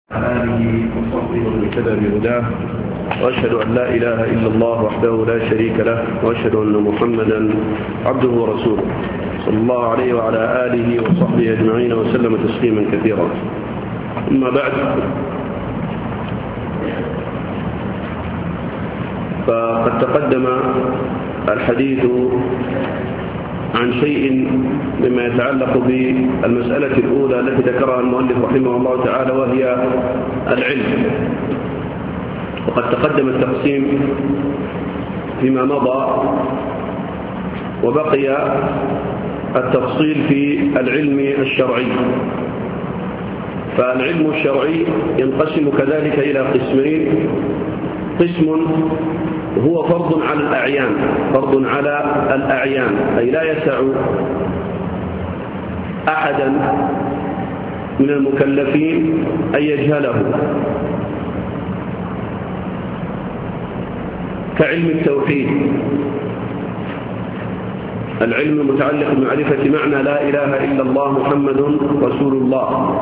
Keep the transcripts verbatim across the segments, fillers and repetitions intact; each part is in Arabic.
آله وصحبه ومن اهتدى بهداه، وأشهد أن لا إله إلا الله وحده لا شريك له، وأشهد أن محمدا عبده ورسوله صلى الله عليه وعلى آله وصحبه أجمعين وسلم تسليما كثيرا. أما بعد، فقد تقدم الحديث عن شيء مما يتعلق بالمسألة الأولى التي ذكرها المؤلف رحمه الله تعالى، وهي العلم. وقد تقدم التقسيم فيما مضى، وبقي التفصيل في العلم الشرعي. فالعلم الشرعي ينقسم كذلك إلى قسمين: قسم هو فرض على الأعيان، فرض على الأعيان، أي لا يسع أحدا من المكلفين أن يجهله، كعلم التوحيد، العلم المتعلق بمعرفة معنى لا إله إلا الله محمد رسول الله،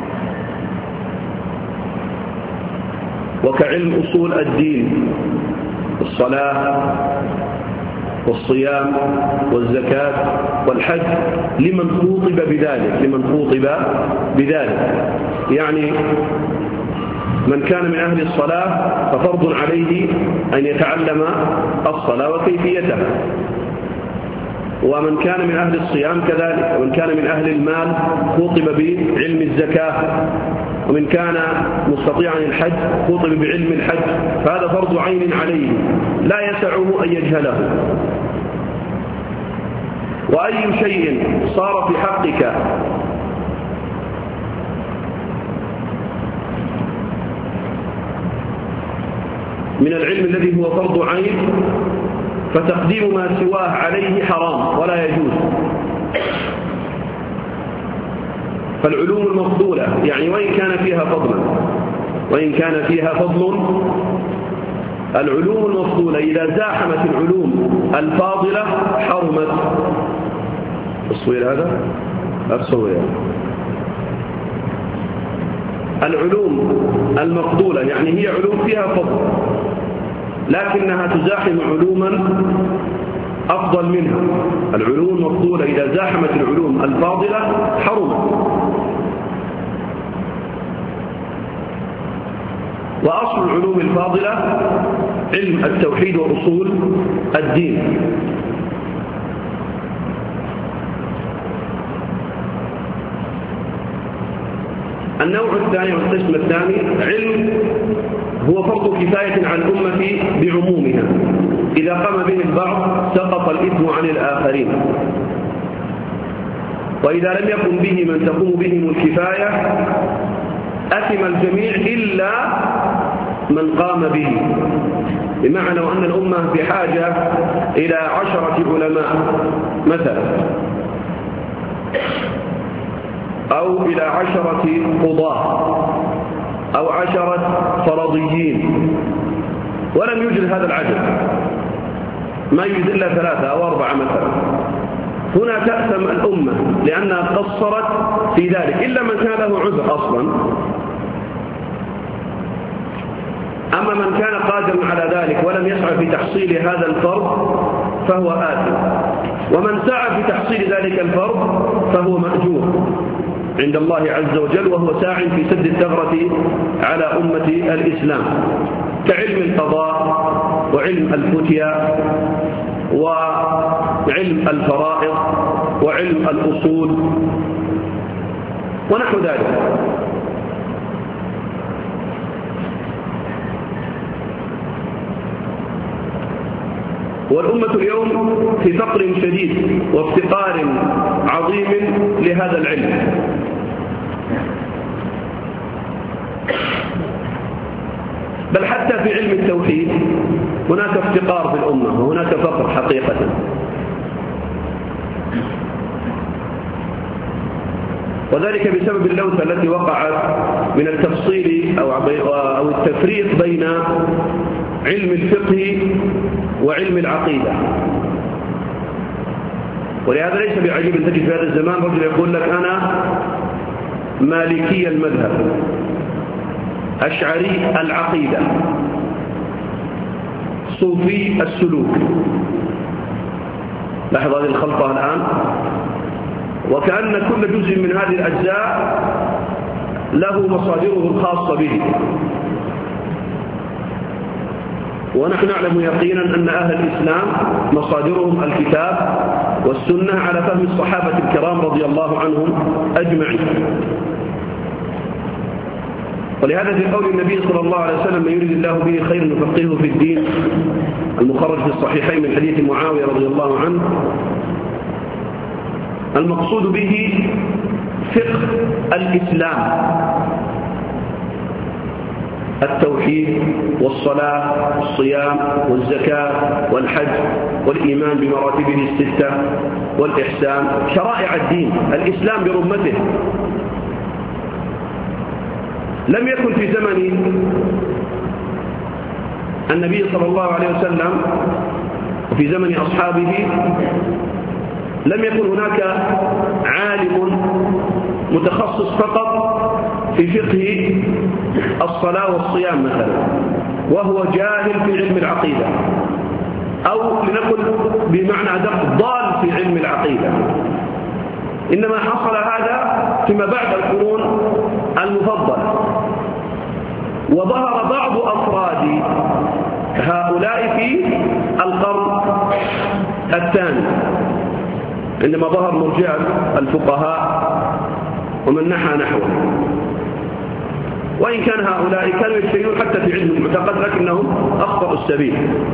وكعلم أصول الدين، الصلاة والصيام والزكاة والحج، لمن خوطب بذلك لمن خوطب بذلك يعني من كان من أهل الصلاة ففرض عليه أن يتعلم الصلاة وكيفيتها، ومن كان من أهل الصيام كذلك، ومن كان من أهل المال خوطب بعلم الزكاة، ومن كان مستطيعا الحج خوطب بعلم الحج. فهذا فرض عين عليه لا يسعه أن يجهله. وأي شيء صار في حقك من العلم الذي هو فرض عين فتقديم ما سواه عليه حرام ولا يجوز. فالعلوم المفضولة يعني وإن كان فيها فضل وإن كان فيها فضل العلوم المفضولة إذا زاحمت العلوم الفاضلة حرمت. الصوير هذا الصوير العلوم المفضولة يعني هي علوم فيها فضل لكنها تزاحم علوما أفضل منها. العلوم المفضولة إذا زاحمت العلوم الفاضلة حرمت. وأصل العلوم الفاضلة علم التوحيد وأصول الدين. النوع الثاني والقسم الثاني علم هو فرض كفاية عن الأمة بعمومها، إذا قام به البعض سقط الإثم عن الآخرين، وإذا لم يقم به من تقوم بهم الكفاية أثم الجميع إلا من قام به. بمعنى أن الأمة بحاجة إلى عشرة علماء مثلا، أو إلى عشرة قضاة، أو عشرة فرضيين، ولم يوجد هذا العدد، ما يوجد إلا ثلاثة أو أربعة مثلا. هنا تأثم الأمة لأنها قصرت في ذلك، إلا من كان له عذر أصلا. أما من كان قادرا على ذلك ولم يسعى في تحصيل هذا الفرض فهو آثم، ومن سعى في تحصيل ذلك الفرض فهو مأجور عند الله عز وجل، وهو ساع في سد الثغرة على أمة الإسلام، كعلم القضاء وعلم الفتيا وعلم الفرائض وعلم الأصول ونحو ذلك. والأمة اليوم في فقر شديد وافتقار عظيم لهذا العلم. بل حتى في علم التوحيد هناك افتقار في الأمة وهناك فقر حقيقة. وذلك بسبب اللوثة التي وقعت من التفصيل أو التفريق بين علم الفقه وعلم العقيدة. ولهذا ليس بعجيب أن تجد في هذا الزمان رجل يقول لك أنا مالكي المذهب، أشعري العقيدة، صوفي السلوك. لاحظ هذه الخلطة الآن، وكأن كل جزء من هذه الأجزاء له مصادره الخاصة به. ونحن نعلم يقينا أن أهل الإسلام مصادرهم الكتاب والسنة على فهم الصحابة الكرام رضي الله عنهم أجمعين. ولهذا في قول النبي صلى الله عليه وسلم: من يريد الله به خيرا يفقهه في الدين، المخرج في الصحيحين من حديث معاوية رضي الله عنه، المقصود به فقه الإسلام، التوحيد والصلاة والصيام والزكاة والحج والإيمان بمراتبه الستة والإحسان، شرائع الدين، الإسلام برمته. لم يكن في زمن النبي صلى الله عليه وسلم وفي زمن أصحابه لم يكن هناك عالم متخصص فقط في فقه الصلاة والصيام مثلا وهو جاهل في علم العقيدة، أو لنقل بمعنى أدق ضال في علم العقيدة. إنما حصل هذا فيما بعد القرون المفضلة، وظهر بعض أفراد هؤلاء في القرن الثاني عندما ظهر مرجع الفقهاء ومن نحى نحوه. وإن كان هؤلاء كانوا يجتهدون حتى في علم المعتقد، لكنهم أخطأوا السبيل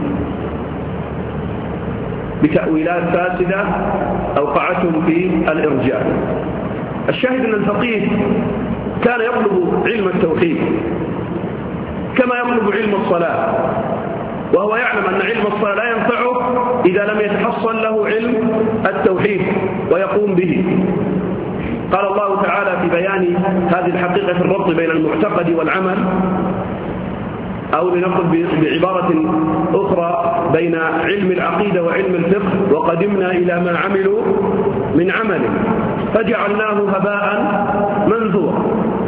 بتأويلات فاسدة أوقعتهم في الإرجاء. الشاهد أن الفقيه كان يطلب علم التوحيد كما يطلب علم الصلاة، وهو يعلم أن علم الصلاة لا ينفعه إذا لم يتحصل له علم التوحيد ويقوم به. قال الله تعالى في بيان هذه الحقيقة في الربط بين المعتقد والعمل، أو لنقل بعبارة أخرى بين علم العقيدة وعلم الفقه: وقدمنا إلى ما عملوا من عمل فجعلناه هباء منثورا.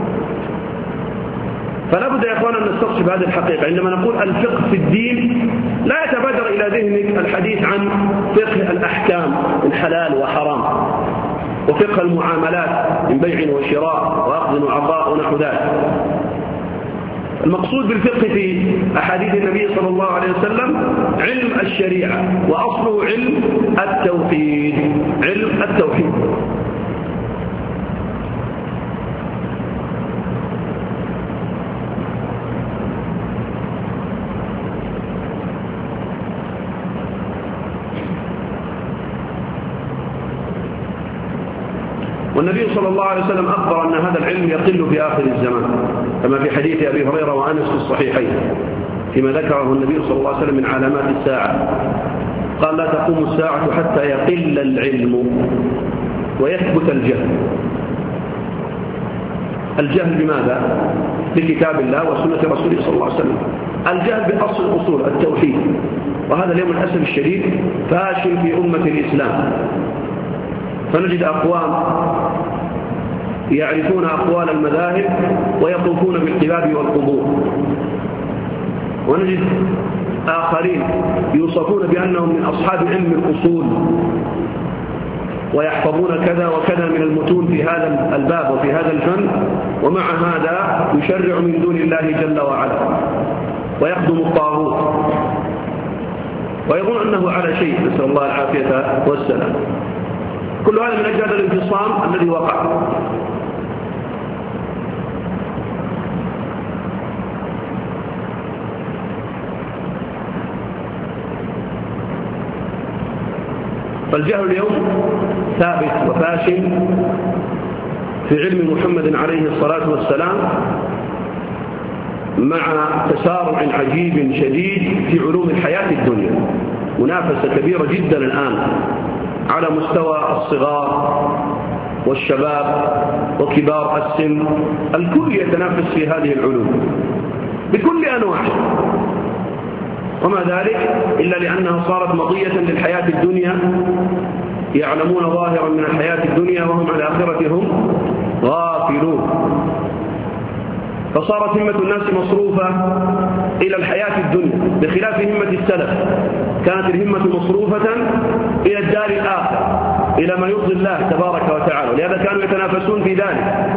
فلا بد يا إخوانا أن نستصحب هذه الحقيقة. عندما نقول الفقه في الدين لا يتبادر إلى ذهنك الحديث عن فقه الأحكام من حلال وحرام، وفقه المعاملات من بيع وشراء وأخذ وعطاء ونحو ذلك. المقصود بالفقه في أحاديث النبي صلى الله عليه وسلم علم الشريعة، وأصله علم التوحيد، علم التوحيد. والنبي صلى الله عليه وسلم أخبر أن هذا العلم يقل في آخر الزمان، كما في حديث أبي هريرة وأنس في الصحيحين فيما ذكره النبي صلى الله عليه وسلم من علامات الساعة. قال: لا تقوم الساعة حتى يقل العلم ويثبت الجهل. الجهل بماذا؟ بكتاب الله وسنة رسوله صلى الله عليه وسلم. الجهل بأصل الأصول التوحيد، وهذا اليوم للأسف الشديد فاشل في أمة الإسلام. فنجد أقوام يعرفون أقوال المذاهب ويطوفون بالقباب والقبور، ونجد آخرين يوصفون بأنهم من أصحاب علم الأصول ويحفظون كذا وكذا من المتون في هذا الباب وفي هذا الفن، ومع هذا يشرع من دون الله جل وعلا ويخدم الطاغوت ويظن أنه على شيء، نسأل الله العافية والسلام. كل هذا من أجل هذا الانفصام الذي وقع. فالجهل اليوم ثابت وفاشل في علم محمد عليه الصلاة والسلام، مع تسارع عجيب شديد في علوم الحياة الدنيا. منافسة كبيرة جدا الآن على مستوى الصغار والشباب وكبار السن، الكل يتنافس في هذه العلوم بكل أنواعها، وما ذلك إلا لأنها صارت مضية للحياة الدنيا، يعلمون ظاهرا من الحياة الدنيا وهم عن الآخرة هم غافلون. فصارت همة الناس مصروفة إلى الحياة الدنيا بخلاف همة السلف، كانت الهمة مصروفة إلى الدار الآخرة، إلى ما يرضي الله تبارك وتعالى، لهذا كانوا يتنافسون في ذلك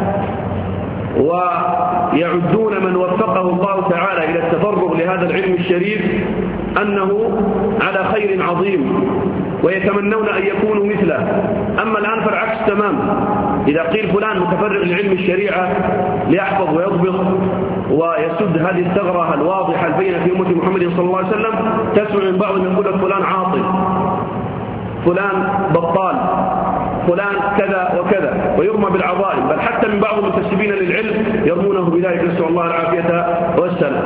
ويعدون من وفقه الله تعالى إلى التفرغ لهذا العلم الشريف أنه على خير عظيم، ويتمنون أن يكونوا مثله. أما الآن فالعكس تماما، إذا قيل فلان متفرغ لعلم الشريعة ليحفظ ويضبط ويسد هذه الثغرة الواضحة البينة في أمة محمد صلى الله عليه وسلم، تسمع من بعضهم يقول لك فلان عاطل، فلان بطال، فلان كذا وكذا، ويرمى بالعظائم، بل حتى من بعض المنتسبين للعلم يرمونه بذلك، نسأل الله العافية والسلام.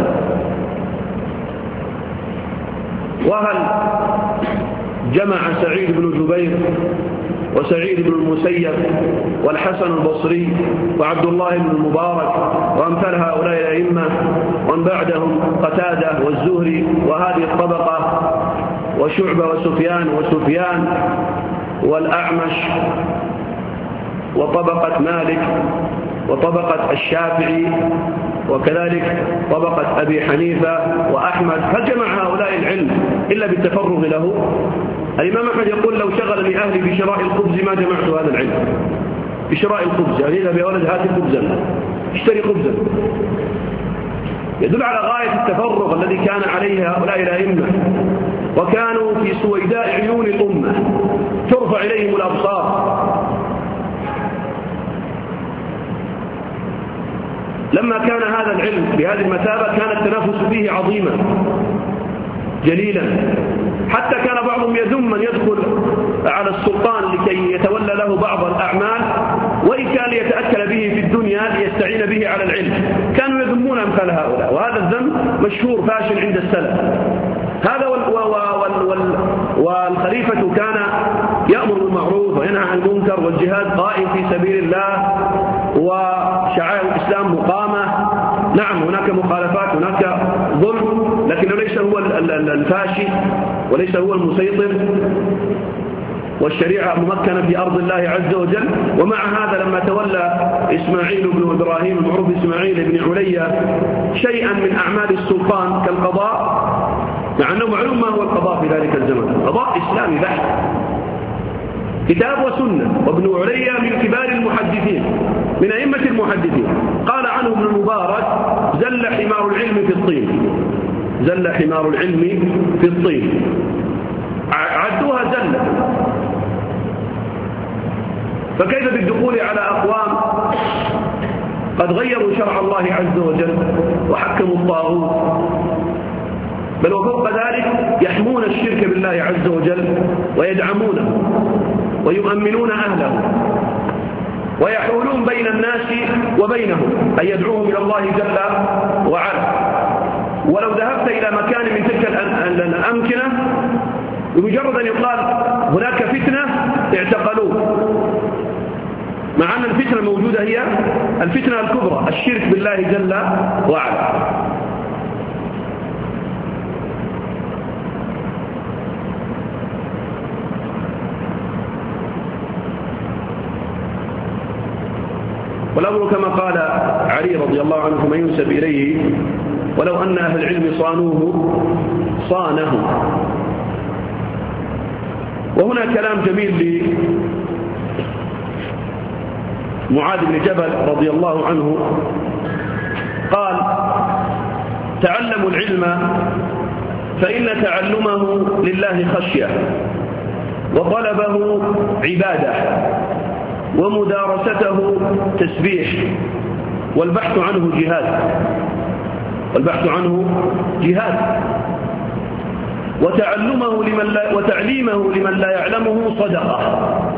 وهل جمع سعيد بن جبير وسعيد بن المسيب والحسن البصري وعبد الله بن المبارك وأمثال هؤلاء الأئمة ومن بعدهم قتادة والزهري وهذه الطبقة وشعبة وسفيان وسفيان والأعمش وطبقة مالك وطبقة الشافعي وكذلك طبقة أبي حنيفة وأحمد، هل جمع هؤلاء العلم إلا بالتفرغ له؟ الإمام أحمد يقول لو شغلني أهلي بشراء الخبز ما جمعت هذا العلم. بشراء الخبز يعني إذا بولد هات خبزا، اشتري خبزا، يدل على غاية التفرغ الذي كان عليه هؤلاء الأئمة، وكانوا في سويداء عيون الأمة ترفع إليهم الأبصار. لما كان هذا العلم بهذه المثابة كان التنافس فيه عظيما جليلا، حتى كان بعضهم يذم من يدخل على السلطان لكي يتولى له بعض الأعمال، وإن كان ليتأكل به في الدنيا ليستعين به على العلم، كانوا يذمون أمثال هؤلاء، وهذا الذم مشهور فاشل عند السلف. هذا وال وال وال والخليفة كان يأمر بالمعروف وينهى عن المنكر، والجهاد قائم في سبيل الله، وشعائر الإسلام مقامة. نعم هناك مخالفات، هناك ظلم، لكنه ليس هو الفاشي وليس هو المسيطر، والشريعة ممكنة في أرض الله عز وجل. ومع هذا لما تولى إسماعيل بن إبراهيم المعروف إسماعيل بن عليا شيئا من أعمال السلطان كالقضاء، مع أنه معلوم ما هو القضاء في ذلك الزمن، قضاء إسلامي بحت، كتاب وسنة، وابن عليا من كبار المحدثين من أئمة المحدثين، قال عنه ابن المبارك زل حمار العلم في الطين، زل حمار العلم في الطين، عدوها زلة. فكيف بالدخول على أقوام قد غيروا شرع الله عز وجل وحكموا الطاغوت، بل وفوق ذلك يحمون الشرك بالله عز وجل ويدعمونه ويؤمنون أهله ويحولون بين الناس وبينهم أن يدعوهم إلى الله جل وعلا. ولو ذهبت إلى مكان من تلك الأمكنة بمجرد أن يقال هناك فتنة اعتقلوه، مع أن الفتنة الموجودة هي الفتنة الكبرى، الشرك بالله جل وعلا. والأمر كما قال علي رضي الله عنه فما ينسب إليه: ولو أن أهل العلم صانوه صانه. وهنا كلام جميل لمعاذ بن جبل رضي الله عنه، قال: تعلموا العلم فإن تعلمه لله خشية، وطلبه عبادة، ومدارسته تسبيح، والبحث عنه جهاد، والبحث عنه جهاد، وتعلمه لمن لا وتعليمه لمن لا يعلمه صدقة،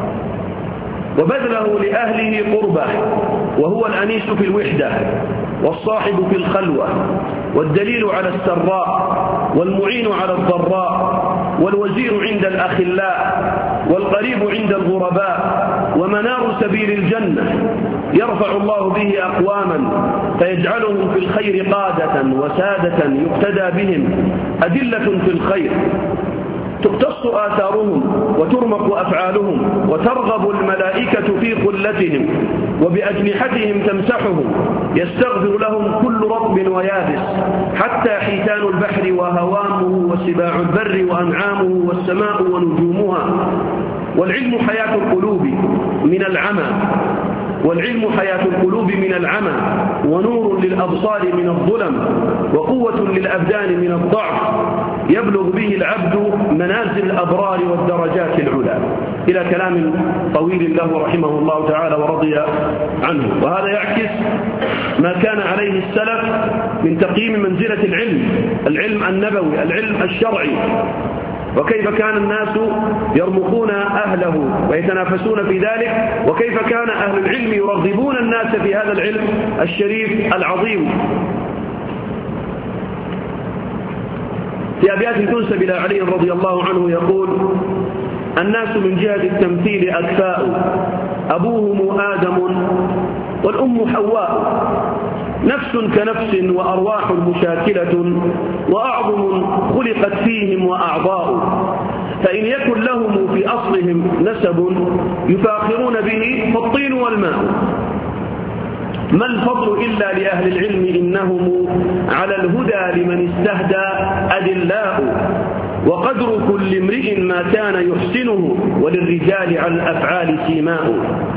وبذله لأهله قربة، وهو الأنيس في الوحدة والصاحب في الخلوة، والدليل على السراء، والمعين على الضراء، والوزير عند الأخلاء، والقريب عند الغرباء، ومنار سبيل الجنة، يرفع الله به أقواما فيجعلهم في الخير قادة وسادة يقتدى بهم، أدلة في الخير، تقتص آثارهم وترمق أفعالهم وترغب الملائكة في قلتهم وبأجنحتهم تمسحهم، يستغفر لهم كل رطب ويابس، حتى حيتان البحر وهوامه وسباع البر وأنعامه والسماء ونجومها. والعلم حياة القلوب من العمى والعلم حياة القلوب من العمى ونور للأبصار من الظلم وقوة للأبدان من الضعف، يبلغ به العبد منازل الأبرار والدرجات العلى، إلى كلام طويل له رحمه الله تعالى ورضي عنه. وهذا يعكس ما كان عليه السلف من تقييم منزلة العلم، العلم النبوي، العلم الشرعي، وكيف كان الناس يرمقون أهله ويتنافسون في ذلك، وكيف كان أهل العلم يرغبون الناس في هذا العلم الشريف العظيم. في أبيات تنسب إلى علي رضي الله عنه يقول: الناس من جهة التمثيل أكفاء، أبوهم آدم والأم حواء، نفس كنفس وأرواح مشاكلة، وأعظم خلقت فيهم وأعضاء، فإن يكن لهم في أصلهم نسب يفاخرون به فالطين والماء، ما الفضل إلا لأهل العلم إنهم على الهدى لمن استهدى أدلاء، وقدر كل امرئ ما كان يحسنه وللرجال على الأفعال سيماء،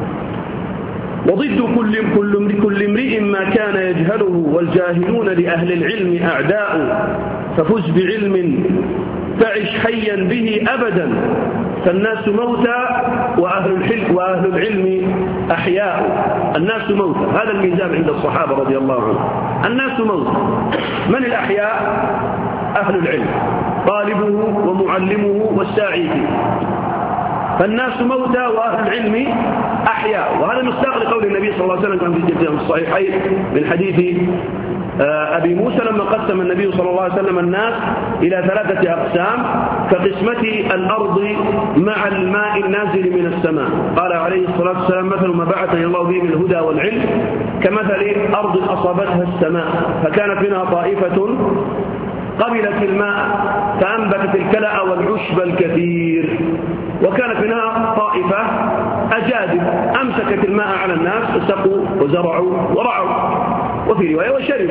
وضد كل كل كل امرئ ما كان يجهله والجاهلون لأهل العلم أعداء، ففز بعلم تعش حيا به أبدا، فالناس موتى وأهل الحلم وأهل العلم أحياء. الناس موتى، هذا الميزان عند الصحابة رضي الله عنهم، الناس موتى. من الأحياء؟ أهل العلم، طالبه ومعلمه والساعي فيه. فالناس موتى وأهل العلم أحياء، وهذا مصداق لقول النبي صلى الله عليه وسلم كما في الصحيحين من حديث أبي موسى لما قسم النبي صلى الله عليه وسلم الناس إلى ثلاثة أقسام كقسمة الأرض مع الماء النازل من السماء، قال عليه الصلاة والسلام: مثل ما بعثني الله به من الهدى والعلم كمثل أرض أصابتها السماء فكانت منها طائفة قبلت الماء فأنبتت الكلأ والعشب الكثير، وكانت منها طائفة أجادب أمسكت الماء على الناس فسقوا وزرعوا ورعوا، وفي رواية وشربوا.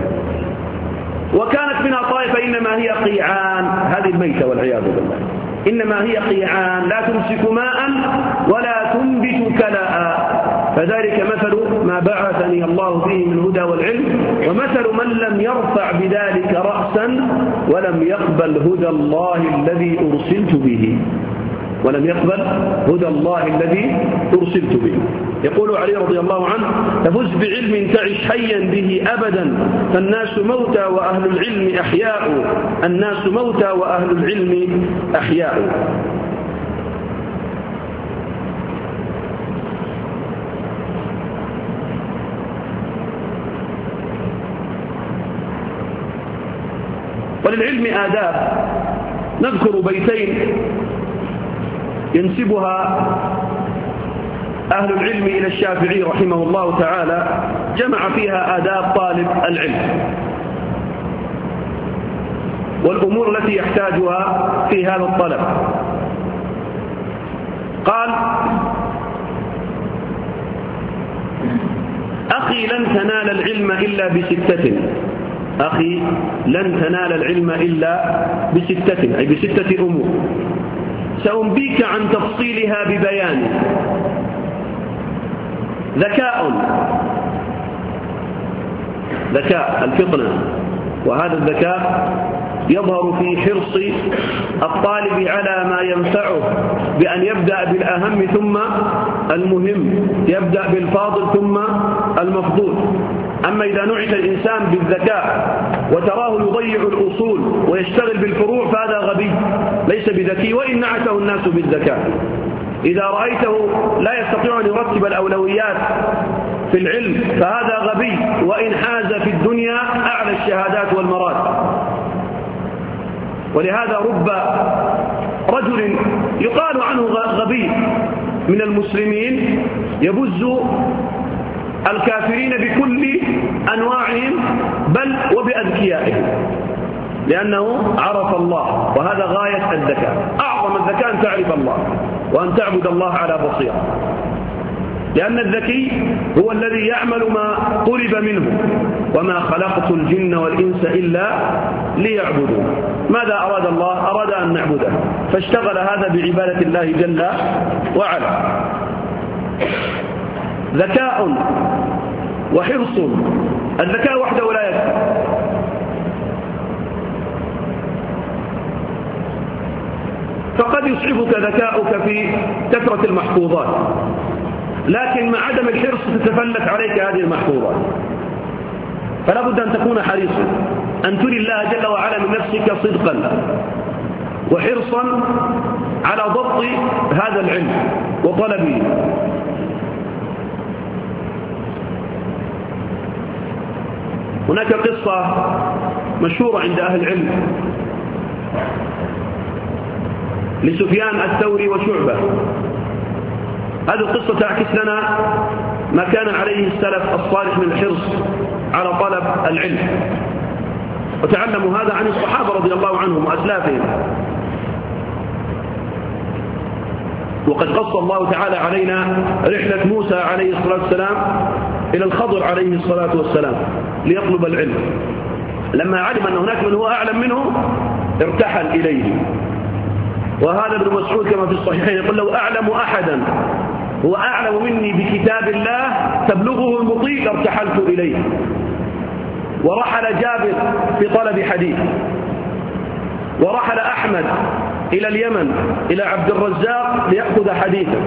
وكانت منها طائفة إنما هي قيعان، هذه الميتة والعياذ بالله، إنما هي قيعان لا تمسك ماء ولا تنبت كلأ، فذلك مثل ما بعثني الله به من الهدى والعلم، ومثل من لم يرفع بذلك رأسا ولم يقبل هدى الله الذي أرسلت به ولم يقبل هدى الله الذي أرسلت به. يقول علي رضي الله عنه: تفز بعلم تعش حيا به أبدا، فالناس موتى وأهل العلم أحياء، الناس موتى وأهل العلم أحياء. وللعلم آداب، نذكر بيتين ينسبها أهل العلم إلى الشافعي رحمه الله تعالى، جمع فيها آداب طالب العلم والأمور التي يحتاجها في هذا الطلب. قال: أخي لن تنال العلم إلا بستة، أخي لن تنال العلم إلا بستة، أي بستة أمور سأنبيك عن تفصيلها ببيان: ذكاء، ذكاء الفطنة، وهذا الذكاء يظهر في حرص الطالب على ما ينفعه بأن يبدأ بالأهم ثم المهم، يبدأ بالفاضل ثم المفضول. أما إذا نعت الإنسان بالذكاء وتراه يضيع الأصول ويشتغل بالفروع فهذا غبي ليس بذكي، وإن نعته الناس بالذكاء. إذا رأيته لا يستطيع أن يرتب الأولويات في العلم فهذا غبي، وإن حاز في الدنيا أعلى الشهادات والمراتب. ولهذا رب رجل يقال عنه غبي من المسلمين يبز الكافرين بكل أنواعهم بل وبأذكيائهم، لأنه عرف الله، وهذا غاية الذكاء. أعظم الذكاء أن تعرف الله وأن تعبد الله على بصيرة، لأن الذكي هو الذي يعمل ما طلب منه. وما خلقت الجن والإنس إلا ليعبدون. ماذا أراد الله؟ أراد أن نعبده، فاشتغل هذا بعبادة الله جل وعلا. ذكاء وحرص. الذكاء وحده لا يكفي، فقد يصعبك ذكاؤك في كثرة المحفوظات، لكن مع عدم الحرص تتفلت عليك هذه المحفوظات. فلا بد أن تكون حريصا، أن تري الله جل وعلا من نفسك صدقا وحرصا على ضبط هذا العلم وطلبه. هناك قصة مشهورة عند أهل العلم لسفيان الثوري وشعبة. هذه القصة تعكس لنا ما كان عليه السلف الصالح من الحرص على طلب العلم، وتعلموا هذا عن الصحابة رضي الله عنهم وأسلافهم. وقد قص الله تعالى علينا رحلة موسى عليه الصلاة والسلام إلى الخضر عليه الصلاة والسلام ليطلب العلم. لما علم أن هناك من هو أعلم منه ارتحل إليه. وهذا ابن مسعود كما في الصحيحين يقول: لو أعلم أحدا هو أعلم مني بكتاب الله تبلغه المطيق ارتحلت إليه. ورحل جابر في طلب حديث، ورحل أحمد إلى اليمن إلى عبد الرزاق ليأخذ حديثا.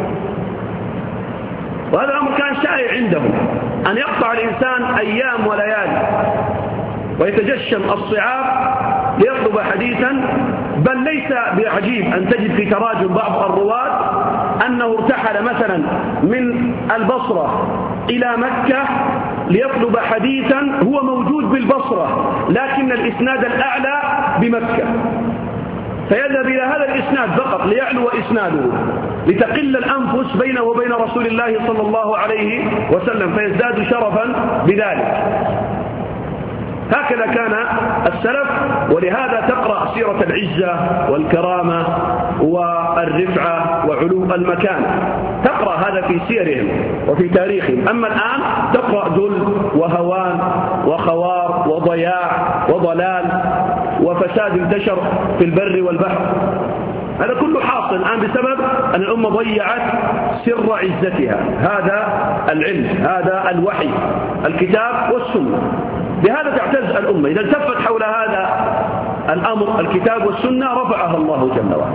وهذا الأمر كان شائع عندهم، أن يقطع الإنسان أيام وليالي ويتجشم الصعاب ليطلب حديثا. بل ليس بعجيب أن تجد في تراجم بعض الرواة أنه ارتحل مثلا من البصرة إلى مكة ليطلب حديثا هو موجود بالبصرة، لكن الإسناد الأعلى بمكة، فيذهب إلى هذا الإسناد فقط ليعلو إسناده، لتقل الأنفس بينه وبين رسول الله صلى الله عليه وسلم، فيزداد شرفا بذلك. هكذا كان السلف. ولهذا تقرأ سيرة العزة والكرامة والرفعة وعلو المكان، تقرأ هذا في سيرهم وفي تاريخهم. أما الآن تقرأ ذل وهوان وخوار وضياع وضلال وفساد انتشر في البر والبحر. هذا كله حاصل الآن بسبب أن الأمة ضيعت سر عزتها، هذا العلم، هذا الوحي، الكتاب والسنة. بهذا تعتز الأمة. إذا التفت حول هذا الأمر الكتاب والسنة رفعها الله جل وعلا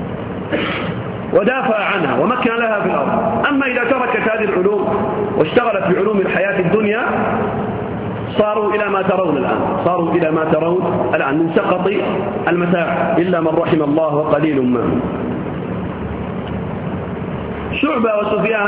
ودافع عنها ومكن لها في الأرض. أما إذا تركت هذه العلوم واشتغلت بعلوم الحياة الدنيا صاروا إلى ما ترون الآن، صاروا إلى ما ترون الآن من سقط المتاع إلا من رحم الله وقليل ما. شعبة وسفيان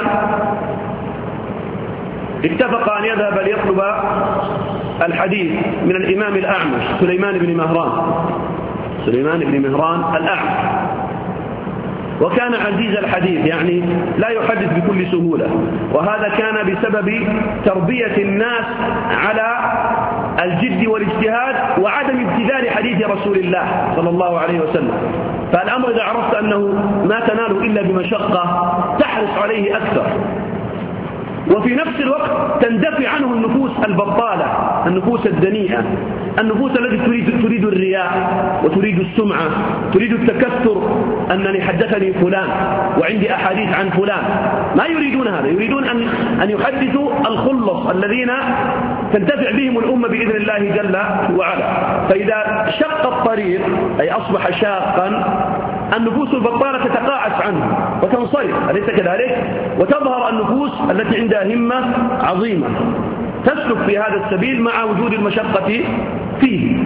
اتفقا أن يذهب ليطلب الحديث من الإمام الأعمش سليمان بن مهران، سليمان بن مهران الأعمش. وكان عزيز الحديث، يعني لا يحدث بكل سهولة، وهذا كان بسبب تربية الناس على الجد والاجتهاد وعدم ابتذال حديث رسول الله صلى الله عليه وسلم. فالأمر إذا عرفت أنه ما تناله إلا بمشقة تحرص عليه أكثر، وفي نفس الوقت تندفع عنه النفوس البطالة، النفوس الدنيئة، النفوس التي تريد, تريد الرياء وتريد السمعة، تريد التكثر، أنني حدثني فلان وعندي أحاديث عن فلان. ما يريدون هذا، يريدون أن, أن يحدثوا الخلص الذين تنتفع بهم الأمة بإذن الله جل وعلا. فإذا شق الطريق أي أصبح شاقا النفوس البطالة تتقاعس عنه وتنصرف، أليس كذلك؟ وتظهر النفوس التي عندها همة عظيمة تسلك في هذا السبيل مع وجود المشقة فيه.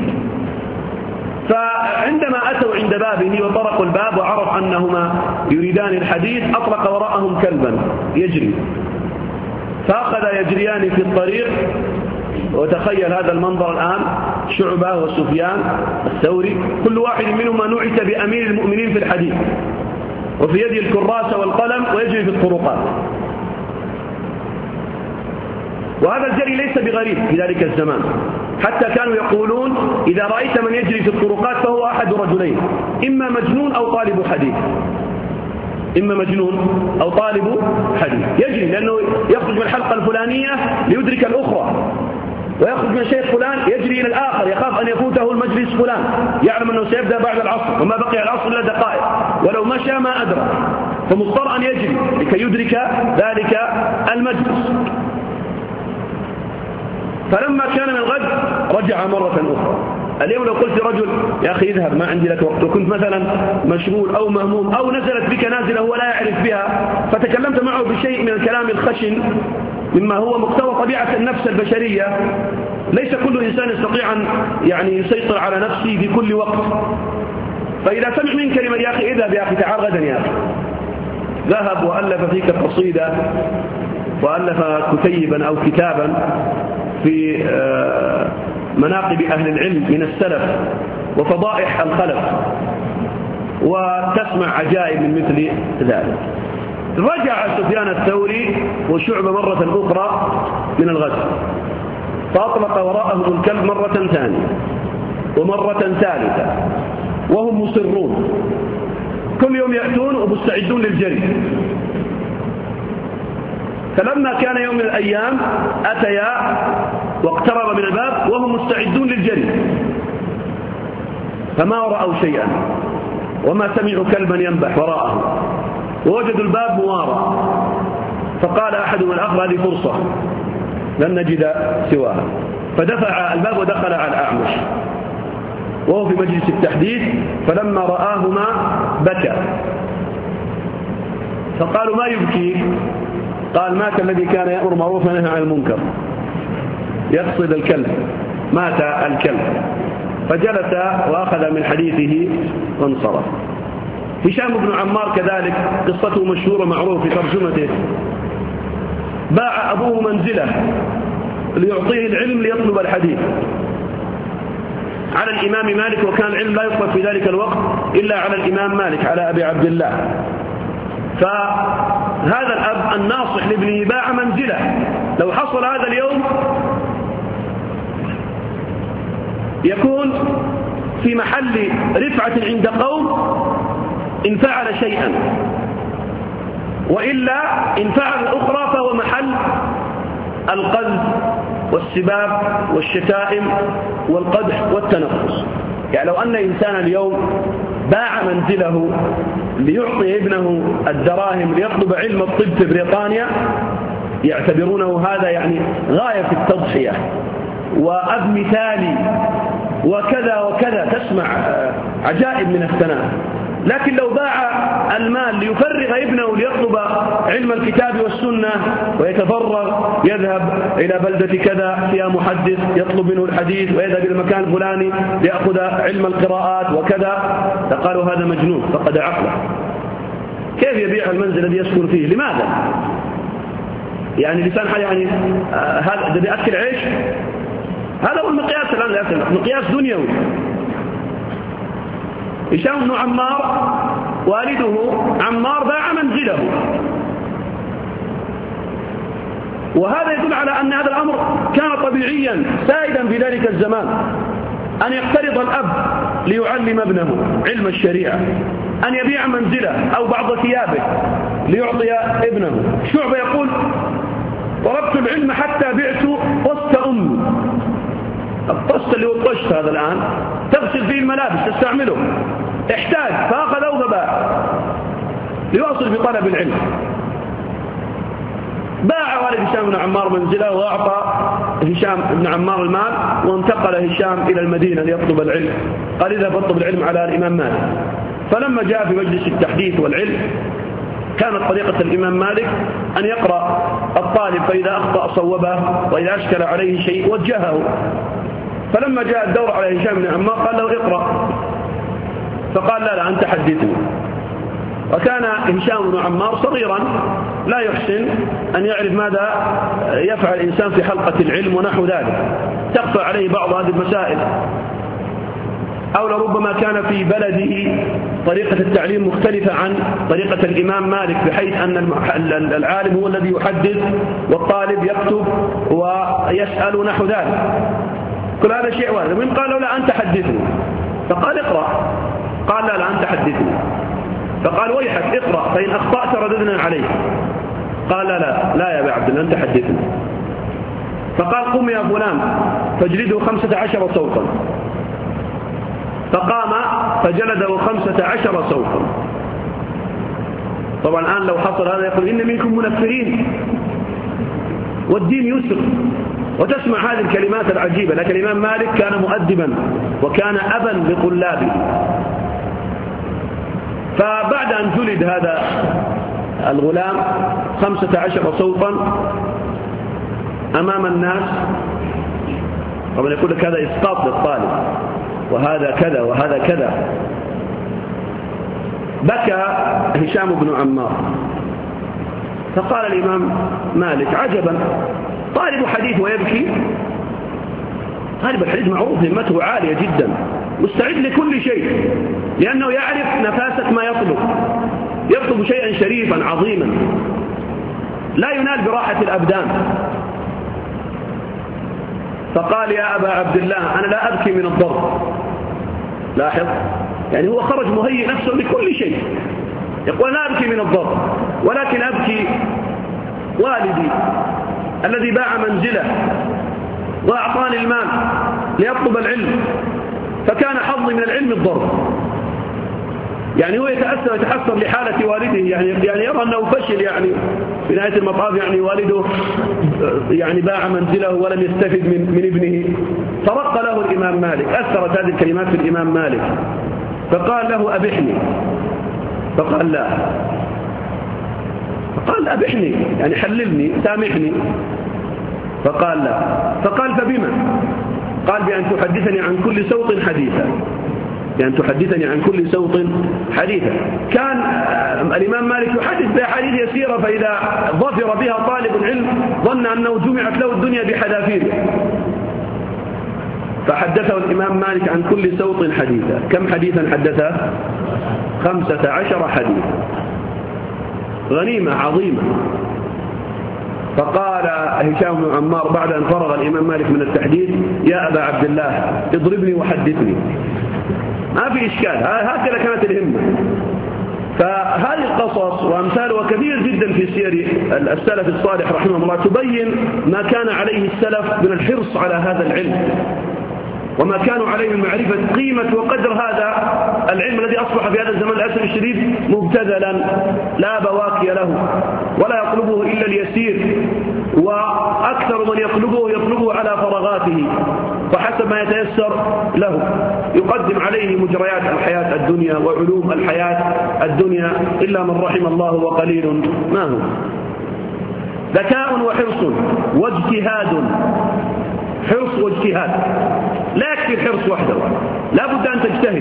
فعندما أتوا عند بابه وطرقوا الباب وعرف أنهما يريدان الحديث أطلق وراءهم كلبا يجري، فأخذ يجريان في الطريق. وتخيل هذا المنظر الآن، شعبة وسفيان الثوري كل واحد منهما نعت بأمير المؤمنين في الحديث، وفي يده الكراسة والقلم ويجري في الطرقات. وهذا الجري ليس بغريب في ذلك الزمان، حتى كانوا يقولون إذا رأيت من يجري في الطرقات فهو أحد رجلين، إما مجنون أو طالب حديث، إما مجنون أو طالب حديث يجري، لأنه يخرج من الحلقة الفلانية ليدرك الأخرى، ويخرج من شيخ فلان يجري إلى الآخر يخاف أن يفوته المجلس فلان، يعلم أنه سيبدأ بعد العصر وما بقي العصر إلا دقائق، ولو مشى ما أدرك، فمضطر أن يجري لكي يدرك ذلك المجلس. فلما كان من الغد رجع مرة أخرى. اليوم لو قلت رجل يا أخي اذهب ما عندي لك وقت، وكنت مثلا مشغول أو مهموم أو نزلت بك نازلة هو لا يعرف بها، فتكلمت معه بشيء من الكلام الخشن مما هو مقتضى طبيعة النفس البشرية، ليس كل إنسان يستطيع أن يعني يسيطر على نفسه في كل وقت. فإذا سمع من كلمة يا أخي اذهب يا أخي تعال غدا يا أخي، ذهب وألف فيك قصيدة وألف كتيبا أو كتابا في مناقب أهل العلم من السلف وفضائح الخلف، وتسمع عجائب من مثل ذلك. رجع سفيان الثوري وشعبة مرة أخرى من الغد، فأطلق وراءهم الكلب مرة ثانية ومرة ثالثة وهم مصرون، كل يوم يأتون ومستعدون للجري. فلما كان يوم من الأيام أتيا واقترب من الباب وهم مستعدون للجري، فما رأوا شيئا وما سمعوا كلبا ينبح وراءهم، ووجدوا الباب موارى، فقال أحدهم الآخر هذه فرصة لن نجد سواها، فدفع الباب ودخل على الأعمش وهو في مجلس التحديث، فلما رآهما بكى، فقالوا ما يبكي؟ قال مات الذي كان يأمر معروفا وينهى عن المنكر، يقصد الكلب، مات الكلب. فجلس وأخذ من حديثه وانصرف. هشام بن عمار كذلك قصته مشهورة معروف في ترجمته، باع أبوه منزله ليعطيه العلم ليطلب الحديث على الإمام مالك، وكان العلم لا يطلب في ذلك الوقت إلا على الإمام مالك على أبي عبد الله. فهذا الأب الناصح لابنه باع منزله. لو حصل هذا اليوم يكون في محل رفعة عند قوم إن فعل شيئا، وإلا إن فعل الأخرى فهو محل القذف والسباب والشتائم والقدح والتنقص. يعني لو أن إنسان اليوم باع منزله ليعطي ابنه الدراهم ليطلب علم الطب في بريطانيا يعتبرونه هذا يعني غاية في التضحية وأب مثالي وكذا وكذا، تسمع عجائب من الثناء. لكن لو باع المال ليفرغ ابنه ليطلب علم الكتاب والسنة ويتفرغ يذهب إلى بلدة كذا فيها محدث يطلب منه الحديث، ويذهب إلى المكان الفلاني ليأخذ علم القراءات وكذا، فقالوا هذا مجنون فقد عقله. كيف يبيع المنزل الذي يسكن فيه؟ لماذا؟ يعني لسان حال يعني هذا آه بيأكل عيش؟ هذا هو المقياس الآن للأسف، مقياس دنيوي. هشام بن عمار والده عمار باع منزله، وهذا يدل على أن هذا الأمر كان طبيعيا سائدا في ذلك الزمان، أن يقترض الأب ليعلم ابنه علم الشريعة، أن يبيع منزله أو بعض ثيابه ليعطي ابنه. شعبة يقول طلبت العلم حتى بعت طست أمي. الطست اللي هو الطشت هذا الآن تغسل فيه الملابس تستعمله، احتاج فأخذه فباع ليواصل بطلب العلم. باع والد هشام بن عمار منزله وأعطى هشام بن عمار المال، وانتقل هشام إلى المدينة ليطلب العلم. قال إذا فاطلب العلم على الإمام مالك. فلما جاء في مجلس التحديث والعلم كانت طريقة الإمام مالك أن يقرأ الطالب، فإذا أخطأ صوبه، وإذا أشكل عليه شيء وجهه. فلما جاء الدور على هشام بن عمار قال له اقرأ، فقال لا لا أنت حدثني. وكان هشام بن عمار صغيرا لا يحسن أن يعرف ماذا يفعل الإنسان في حلقة العلم ونحو ذلك، تخفى عليه بعض هذه المسائل، أو لربما كان في بلده طريقة التعليم مختلفة عن طريقة الإمام مالك، بحيث أن العالم هو الذي يحدث والطالب يكتب ويسأل نحو ذلك. كل هذا شيء وارد. ومن قال له لا أنت حدثني، فقال اقرأ. قال لا لا أنت حدثني. فقال ويحك اقرأ فإن أخطأت رددنا عليك. قال لا لا لا يا أبا عبد الله أنت حدثني. فقال قم يا فلان فاجلده خمسة عشر صوتا. فقام فجلده خمسة عشر صوتا. طبعا الآن لو حصل هذا يقول إن منكم منفرين والدين يسر، وتسمع هذه الكلمات العجيبة. لكن الإمام مالك كان مؤدبا وكان أبا لطلابه. فبعد أن جلد هذا الغلام خمسة عشر صوتا أمام الناس، طبعا يقول لك هذا إسقاط للطالب وهذا كذا وهذا كذا. بكى هشام بن عمار. فقال الإمام مالك عجبا، طالب حديث ويبكي؟ طالب الحديث معروف همته عالية جدا، مستعد لكل شيء، لأنه يعرف نفاسة ما يطلب، يطلب شيئا شريفا عظيما لا ينال براحة الأبدان. فقال يا أبا عبد الله أنا لا أبكي من الضرب. لاحظ، يعني هو خرج مهيئ نفسه لكل شيء، يقول لا أبكي من الضرب، ولكن أبكي والدي الذي باع منزله وأعطاني المال ليطلب العلم، فكان حظي من العلم الضرب. يعني هو يتأثر يتحسر لحالة والده، يعني يعني يرى أنه فشل، يعني في نهاية المطاف يعني والده يعني باع منزله ولم يستفد من من ابنه. فرق له الإمام مالك، أثرت هذه الكلمات في الإمام مالك، فقال له أبحني. فقال لا. فقال أبحني يعني حللني سامحني. فقال لا. فقال فبما؟ قال بأن تحدثني عن كل صوت حديثا، بأن تحدثني عن كل صوت حديثا. كان الإمام مالك يحدث بأحاديث يسيرة، فإذا ظفر بها طالب العلم ظن أنه جمعت له الدنيا بحذافيره. فحدثه الإمام مالك عن كل صوت حديثا. كم حديثا حدثه؟ خمسة عشر حديثا، غنيمة عظيمة. فقال هشام بن عمار بعد أن فرغ الإمام مالك من التحديث يا أبا عبد الله اضربني وحدثني. ما في إشكال، هكذا كانت الهمة. فهذه القصص وأمثالها كثير جدا في سير السلف الصالح رحمه الله، تبين ما كان عليه السلف من الحرص على هذا العلم، وما كانوا عليه من معرفة قيمة وقدر هذا العلم الذي أصبح في هذا الزمن الأسر الشديد مبتذلا لا بواقي له، ولا يطلبه إلا اليسير، وأكثر من يطلبه يطلبه على فراغاته فحسب ما يتيسر له. يقدم عليه مجريات الحياة الدنيا وعلوم الحياة الدنيا إلا من رحم الله وقليل ما هو. ذكاء وحرص واجتهاد. حرص واجتهاد، لا يكفي الحرص وحده، لا بد أن تجتهد.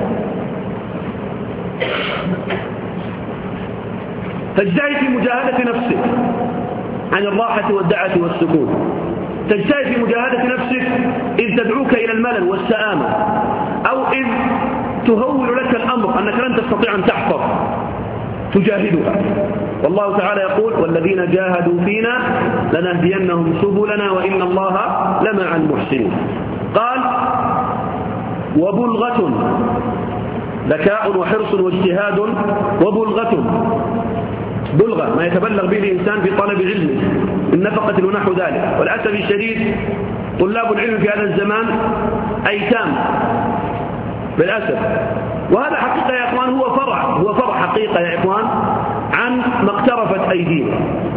تجتهد في مجاهدة نفسك عن الراحة والدعة والسكون. تجتهد في مجاهدة نفسك إذ تدعوك إلى الملل والسآمة، أو إذ تهول لك الأمر أنك لن تستطيع أن تحفظ، تجاهدها. والله تعالى يقول والذين جاهدوا فينا لنهدينهم سبلنا وإن الله لمع المحسنين. قال وبلغة، ذكاء وحرص واجتهاد وبلغة. بلغة ما يتبلغ به الإنسان في طلب علمه من نفقة ونحو ذلك. والأسف الشديد طلاب العلم في هذا الزمان أيتام بالأسف. وهذا حقيقة يا إخوان هو فرع هو فرع حقيقة يا إخوان عن ما اقترفت أيدينا.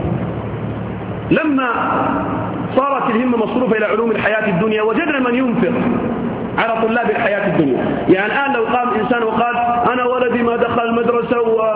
لما صارت الهمة مصروفة إلى علوم الحياة الدنيا وجدنا من ينفق على طلاب الحياة الدنيا. يعني الآن لو قام إنسان وقال أنا ولدي ما دخل المدرسة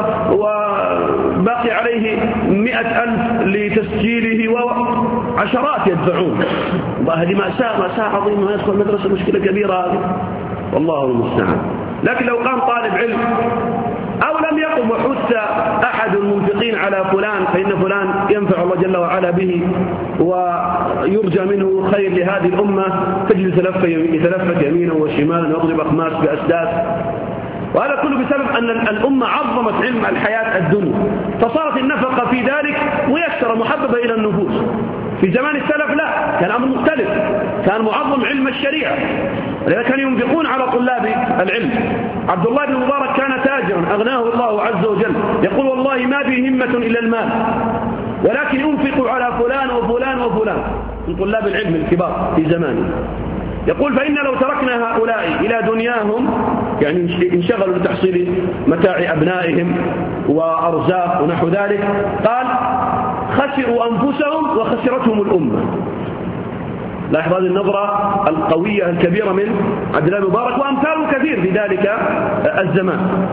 وباقي عليه مئة ألف لتسجيله وعشرات يدفعون، هذه مأساة مأساة عظيمة، ما يدخل المدرسة مشكلة كبيرة هذه، والله المستعان. لكن لو قام طالب علم أو لم يقم وحث أحد المنفقين على فلان فإن فلان ينفع الله جل وعلا به ويرجى منه خير لهذه الأمة، تجد يتلفت يمينا وشمالا ويضرب أخماس بأسداس. وهذا كله بسبب أن الأمة عظمت علم الحياة الدنيا، فصارت النفقة في ذلك ميسرة محببة إلى النفوس. في زمان السلف لا، كان أمر مختلف، كان معظم علم الشريعة، لذلك كانوا ينفقون على طلاب العلم. عبد الله بن مبارك كان تاجرا أغناه الله عز وجل، يقول والله ما بي همة إلا المال، ولكن ينفق على فلان وفلان وفلان من طلاب العلم الكبار في زمانه. يقول فإن لو تركنا هؤلاء إلى دنياهم، يعني انشغلوا لتحصيل متاع أبنائهم وأرزاق ونحو ذلك، قال خسروا أنفسهم وخسرتهم الأمة. لاحظ هذه النظرة القوية الكبيرة من عبد الله المبارك، وأمثاله كثير في ذلك الزمان.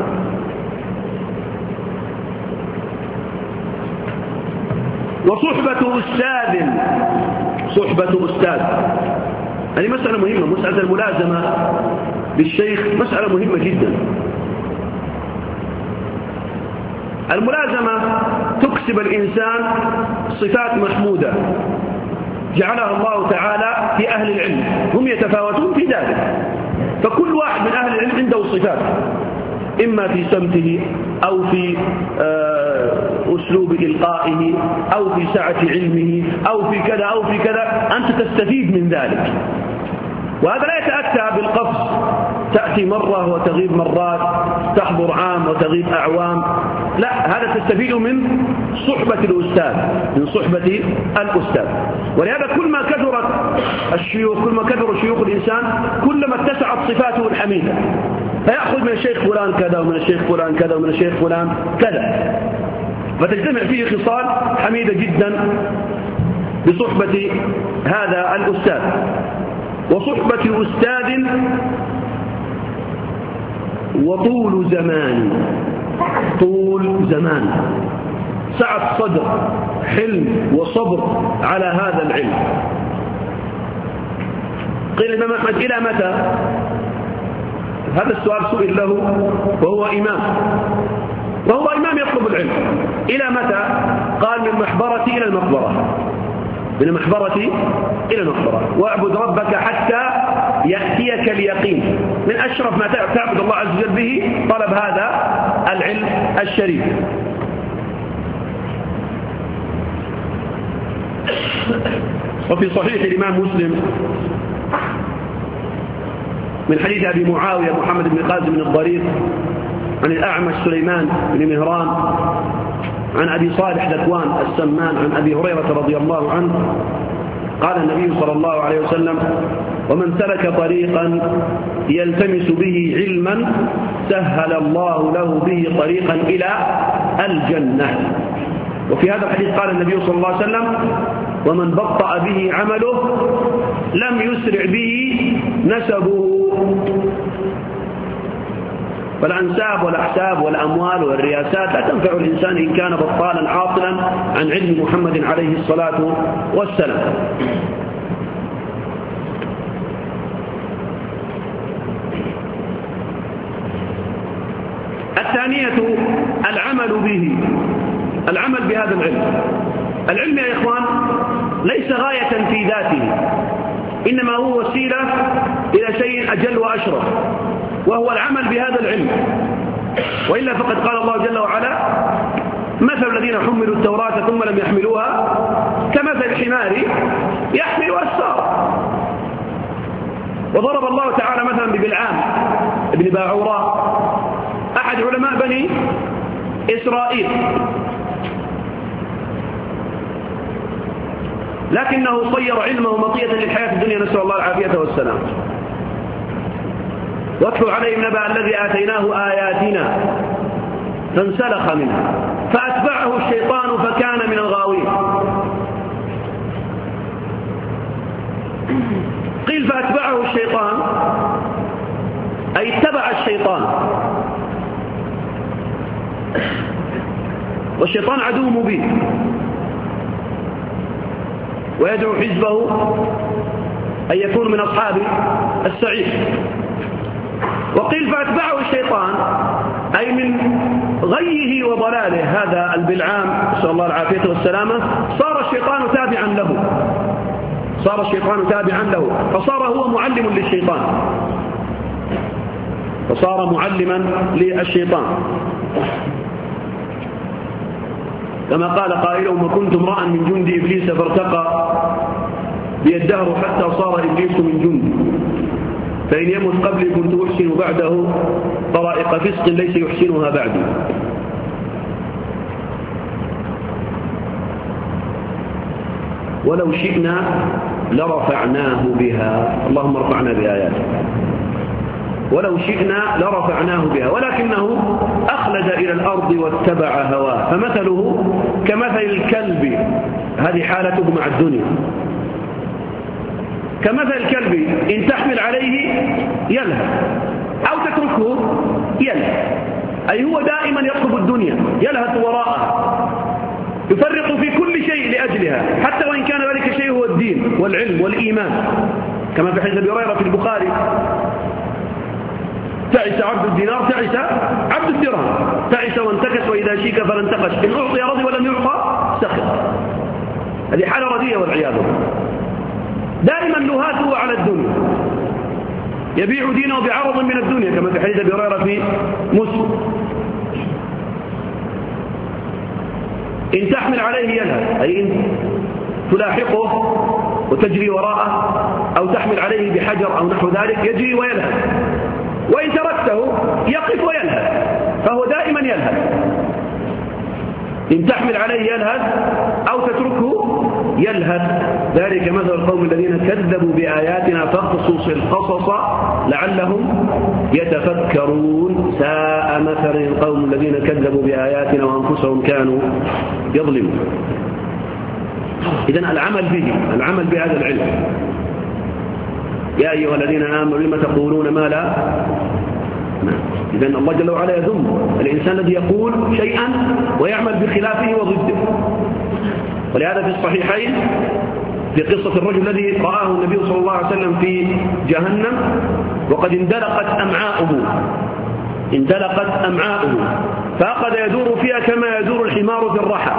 وصحبة أستاذ، صحبة أستاذ هذه مسألة مهمة. مسألة الملازمة بالشيخ مسألة مهمة جدا. الملازمة تكسب الإنسان صفات محمودة جعلها الله تعالى في أهل العلم، هم يتفاوتون في ذلك، فكل واحد من أهل العلم عنده صفات، إما في سمته أو في أسلوب إلقائه أو في سعة علمه أو في كذا أو في كذا، أنت تستفيد من ذلك. وهذا لا يتأتى بالقفز، تأتي مرة وتغيب مرات، تحضر عام وتغيب أعوام، لا، هذا تستفيد من صحبة الأستاذ، من صحبة الأستاذ. ولهذا كل ما كثرت الشيوخ، كل ما كثر شيوخ الإنسان، كلما اتسعت صفاته الحميدة، فيأخذ من الشيخ فلان كذا ومن الشيخ فلان كذا ومن الشيخ فلان كذا، فتجتمع فيه خصال حميدة جدا بصحبة هذا الأستاذ. وصحبة أستاذ وطول زمان، طول زمان، سعة صدر، حلم وصبر على هذا العلم. قيل الإمام أحمد إلى متى؟ هذا السؤال سئل له وهو إمام، وهو إمام يطلب العلم. إلى متى؟ قال من المحبرة إلى المقبرة، من المحبرة إلى المقبرة، واعبد ربك حتى يأتيك اليقين. من أشرف ما تعبد الله عز وجل به طلب هذا العلم الشريف. وفي صحيح الإمام مسلم من حديث أبي معاوية محمد بن قاسم بن الضرير عن الأعمش سليمان بن مهران عن أبي صالح ذكوان السمان عن أبي هريرة رضي الله عنه قال النبي صلى الله عليه وسلم: ومن سلك طريقا يلتمس به علما سهل الله له به طريقا إلى الجنة. وفي هذا الحديث قال النبي صلى الله عليه وسلم: ومن بطأ به عمله لم يسرع به نسبه. فالأنساب والأحساب والأموال والرياسات لا تنفع الإنسان إن كان بطالا عاطلا عن علم محمد عليه الصلاة والسلام. الثانية العمل به، العمل بهذا العلم. العلم يا إخوان ليس غاية في ذاته، إنما هو وسيلة إلى شيء أجل وأشرف، وهو العمل بهذا العلم. وإلا فقد قال الله جل وعلا: مثل الذين حملوا التوراة ثم لم يحملوها كمثل الحمار يحمل أسفارا. وضرب الله تعالى مثلا ببلعام ابن باعورة أحد علماء بني إسرائيل، لكنه صير علمه مطية للحياة الدنيا، نسأل الله العافية والسلام. واتلو عليهم نبأ الذي آتيناه آياتنا فانسلخ منها فأتبعه الشيطان فكان من الغاوين. قيل فأتبعه الشيطان أي اتبع الشيطان، والشيطان عدو مبين ويدعو حزبه أن يكون من أصحاب السعير. وقيل فأتبعه الشيطان أي من غيه وضلاله هذا البلعام نسأل الله العافية والسلامة، صار الشيطان تابعا له، صار الشيطان تابعا له، فصار هو معلم للشيطان. فصار معلما للشيطان، كما قال قائلهم: وكنت امرأ من جند إبليس فارتقى بي الدهر حتى صار إبليس من جند، فإن يمت قبلي كنت أحسن بعده طرائق فسق ليس يحسنها بعدي. ولو شئنا لرفعناه بها، اللهم ارفعنا بآياتك، ولو شئنا لرفعناه بها ولكنه أخلد إلى الأرض واتبع هواه، فمثله كمثل الكلب، هذه حالته مع الدنيا، كمثل الكلب إن تحمل عليه يلهث أو تتركه يلهث، أي هو دائما يطلب الدنيا، يلهث وراءها، يفرط في كل شيء لأجلها، حتى وإن كان ذلك الشيء هو الدين والعلم والإيمان، كما في حديث أبي هريرة في البخاري: تعس عبد الدينار تعس عبد الدرهم، تعس وانتكس وإذا شيك فلا انتقش، إن أعطي رضي ولم يعطى سخط. هذه حالة رديئة والعياذ بالله، دائما لهاته على الدنيا، يبيع دينه بعرض من الدنيا، كما في حديث أبي هريرة في مسلم: إن تحمل عليه يلهث، أي إن تلاحقه وتجري وراءه، أو تحمل عليه بحجر أو نحو ذلك يجري ويلهث، وإن تركته يقف ويلهث، فهو دائما يلهث. إن تحمل عليه يلهث أو تتركه يلهث، ذلك مثل القوم الذين كذبوا بآياتنا فاقصص القصص لعلهم يتفكرون، ساء مثل القوم الذين كذبوا بآياتنا وأنفسهم كانوا يظلمون. إذن العمل به، العمل بهذا العلم. يا أيها الذين آمنوا لما تقولون ما لا، إذن الله جل وعلا يذم الإنسان الذي يقول شيئا ويعمل بخلافه وضده. ولهذا في الصحيحين في قصة الرجل الذي رآه النبي صلى الله عليه وسلم في جهنم وقد اندلقت أمعاؤه اندلقت أمعاؤه فأخذ يدور فيها كما يدور الحمار في الرحى،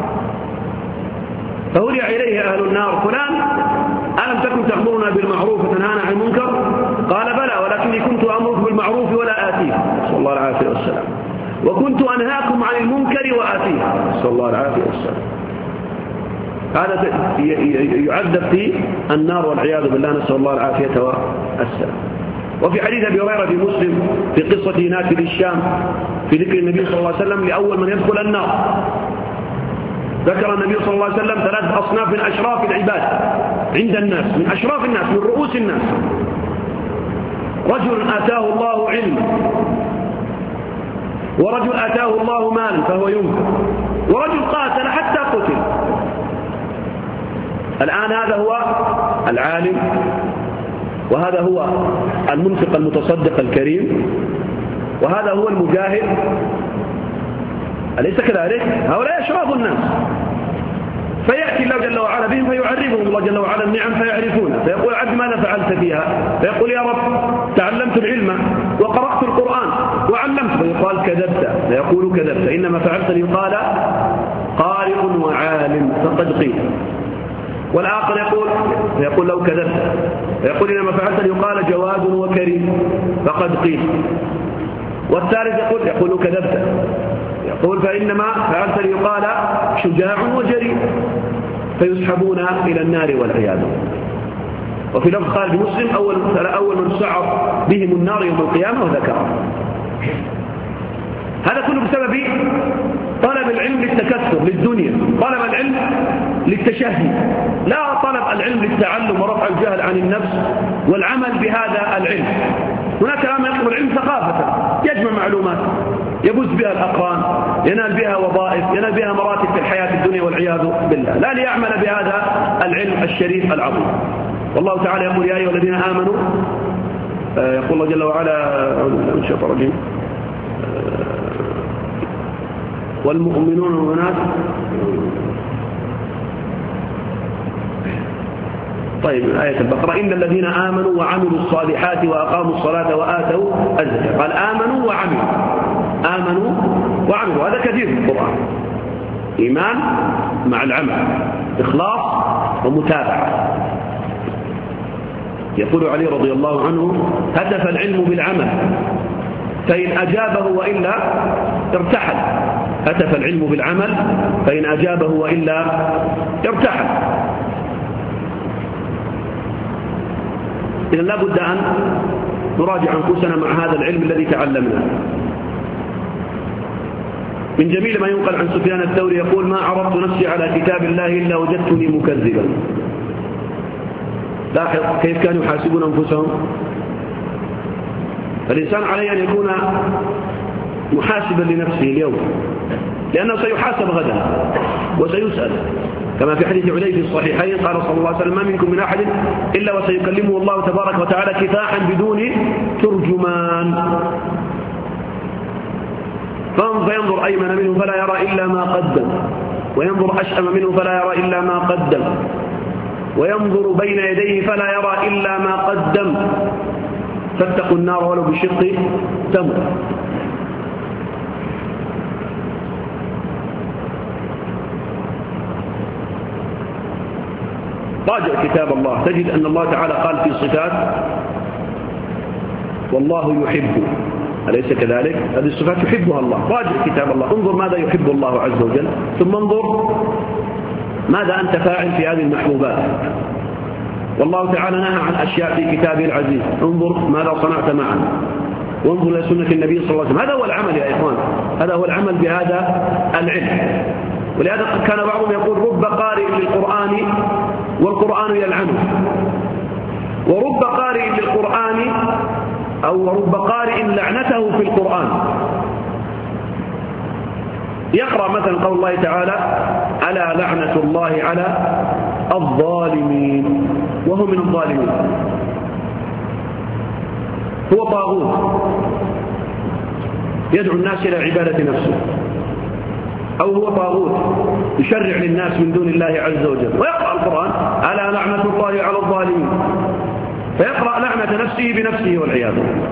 فهرع إليه أهل النار: فلان ألم تكن تأمرنا بالمعروف وتنهانا عن المنكر؟ قال: بلى، ولكني كنت أمرك بالمعروف ولا آتيه، صلى الله العافية والسلام، وكنت أنهاكم عن المنكر وآتيه، صلى الله العافية والسلام. هذا يعذب في النار والعياذ بالله، نسأل الله العافية والسلام. وفي حديث أبي هريرة في مسلم في قصة ناكل الشام في ذكر النبي صلى الله عليه وسلم لأول من يدخل النار، ذكر النبي صلى الله عليه وسلم ثلاث أصناف من أشراف العباد عند الناس، من أشراف الناس، من رؤوس الناس: رجل آتاه الله علما، ورجل آتاه الله مالا فهو ينفق، ورجل قاتل حتى قتل. الآن هذا هو العالم، وهذا هو المنفق المتصدق الكريم، وهذا هو المجاهد، أليس كذلك؟ هؤلاء أشراف الناس. فيأتي الله جل وعلا بهم فيعرفهم الله جل وعلا النعم فيعرفونها، فيقول: عبد ماذا فعلت فيها؟ فيقول: يا رب تعلمت العلم وقرأت القرآن وعلمت. فيقال: كذبت. فيقول: كذبت، إنما فعلت ليقال قارئ وعالم فقد قيل. والآخر يقول فيقول له: كذبت. فيقول: إنما فعلت ليقال جواد وكريم فقد قيل. والثالث يقول يقول كذبت، يقول: فإنما فعلت ليقال شجاع وجريء، فيسحبون إلى النار والعياذ. وفي لفظ خالد مسلم: أول أول من سعر بهم النار يوم القيامة وذكره. هذا كله بسبب طلب العلم للتكثر للدنيا، طلب العلم للتشهي، لا طلب العلم للتعلم ورفع الجهل عن النفس والعمل بهذا العلم. هناك من يطلب العلم ثقافة، يجمع معلومات يبث بها الأقران، ينال بها وظائف، ينال بها مراتب في الحياة الدنيا والعياذ بالله، لا ليعمل بهذا العلم الشريف العظيم. والله تعالى يقول: يا أيها الذين آمنوا، يقول الله جل وعلا: الشيطان الرجيم، والمؤمنون والمؤمنات. طيب، آية البقرة: إن الذين آمنوا وعملوا الصالحات وأقاموا الصلاة وآتوا الزكاة. قال: آمنوا وعملوا، آمنوا وعملوا، هذا كثير في القرآن. إيمان مع العمل، إخلاص ومتابعة. يقول علي رضي الله عنه: هتف العلم بالعمل فإن أجابه وإلا ارتحل. هتف العلم بالعمل فإن أجابه وإلا ارتحل. إذن لا بد أن نراجع أنفسنا مع هذا العلم الذي تعلمناه. من جميل ما ينقل عن سفيان الثوري يقول: ما عرضت نفسي على كتاب الله إلا وجدتني مكذبا. لاحظ كيف كانوا يحاسبون أنفسهم. فالإنسان عليه أن يكون محاسبا لنفسه اليوم، لأنه سيحاسب غدا وسيسأل، كما في حديث علي في الصحيحين قال صلى الله عليه وسلم: ما منكم من أحد إلا وسيكلمه الله تبارك وتعالى كفاحا بدون ترجمان، فينظر أيمن منه فلا يرى إلا ما قدم، وينظر أشأم منه فلا يرى إلا ما قدم، وينظر بين يديه فلا يرى إلا ما قدم، فاتقوا النار ولو بشق تمر. راجع كتاب الله تجد أن الله تعالى قال في صفات: والله يحب، أليس كذلك؟ هذه الصفات يحبها الله. راجع كتاب الله، انظر ماذا يحب الله عز وجل، ثم انظر ماذا أنت فاعل في هذه المحبوبات. والله تعالى نهى عن أشياء في كتابه العزيز، انظر ماذا صنعت معه، وانظر إلى سنة النبي صلى الله عليه وسلم. هذا هو العمل يا إخوان، هذا هو العمل بهذا العلم. ولهذا كان بعضهم يقول: رب قارئ للقرآن والقرآن يلعنه، ورب قارئ للقرآن أو رب قارئ لعنته في القرآن. يقرأ مثلا قول الله تعالى: ألا لعنة الله على الظالمين، وهو من الظالمين، هو طاغوت يدعو الناس إلى عبادة نفسه، أو هو طاغوت يشرع للناس من دون الله عز وجل. ويقرأ القرآن: ألا لعنة الله على الظالمين، فيقرأ لعنة نفسه بنفسه والعياذ بالله.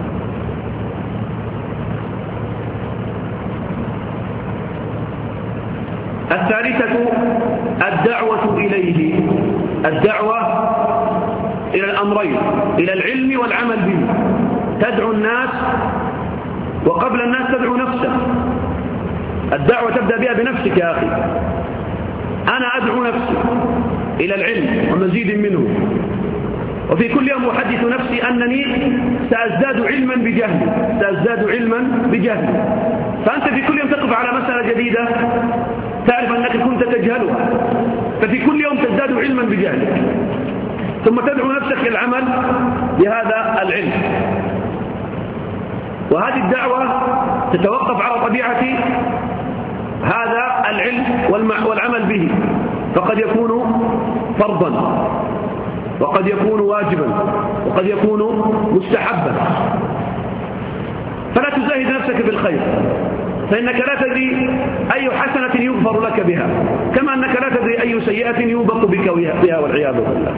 الثالثة الدعوة إليه، الدعوة إلى الأمرين، إلى العلم والعمل به. تدعو الناس، وقبل الناس تدعو نفسك. الدعوة تبدأ بها بنفسك يا أخي. أنا أدعو نفسي إلى العلم ومزيد منه، وفي كل يوم أحدث نفسي أنني سأزداد علما بجهل، سأزداد علما بجهل. فأنت في كل يوم تقف على مسألة جديدة تعرف أنك كنت تجهلها، ففي كل يوم تزداد علما بجهلك، ثم تدعو نفسك للعمل بهذا العلم. وهذه الدعوة تتوقف على طبيعة هذا العلم والعمل به، فقد يكون فرضا، وقد يكون واجبا، وقد يكون مستحبا. فلا تزاهد نفسك بالخير، فإنك لا تدري أي حسنة يغفر لك بها، كما أنك لا تدري أي سيئة يوبق بك بها والعياذ بالله.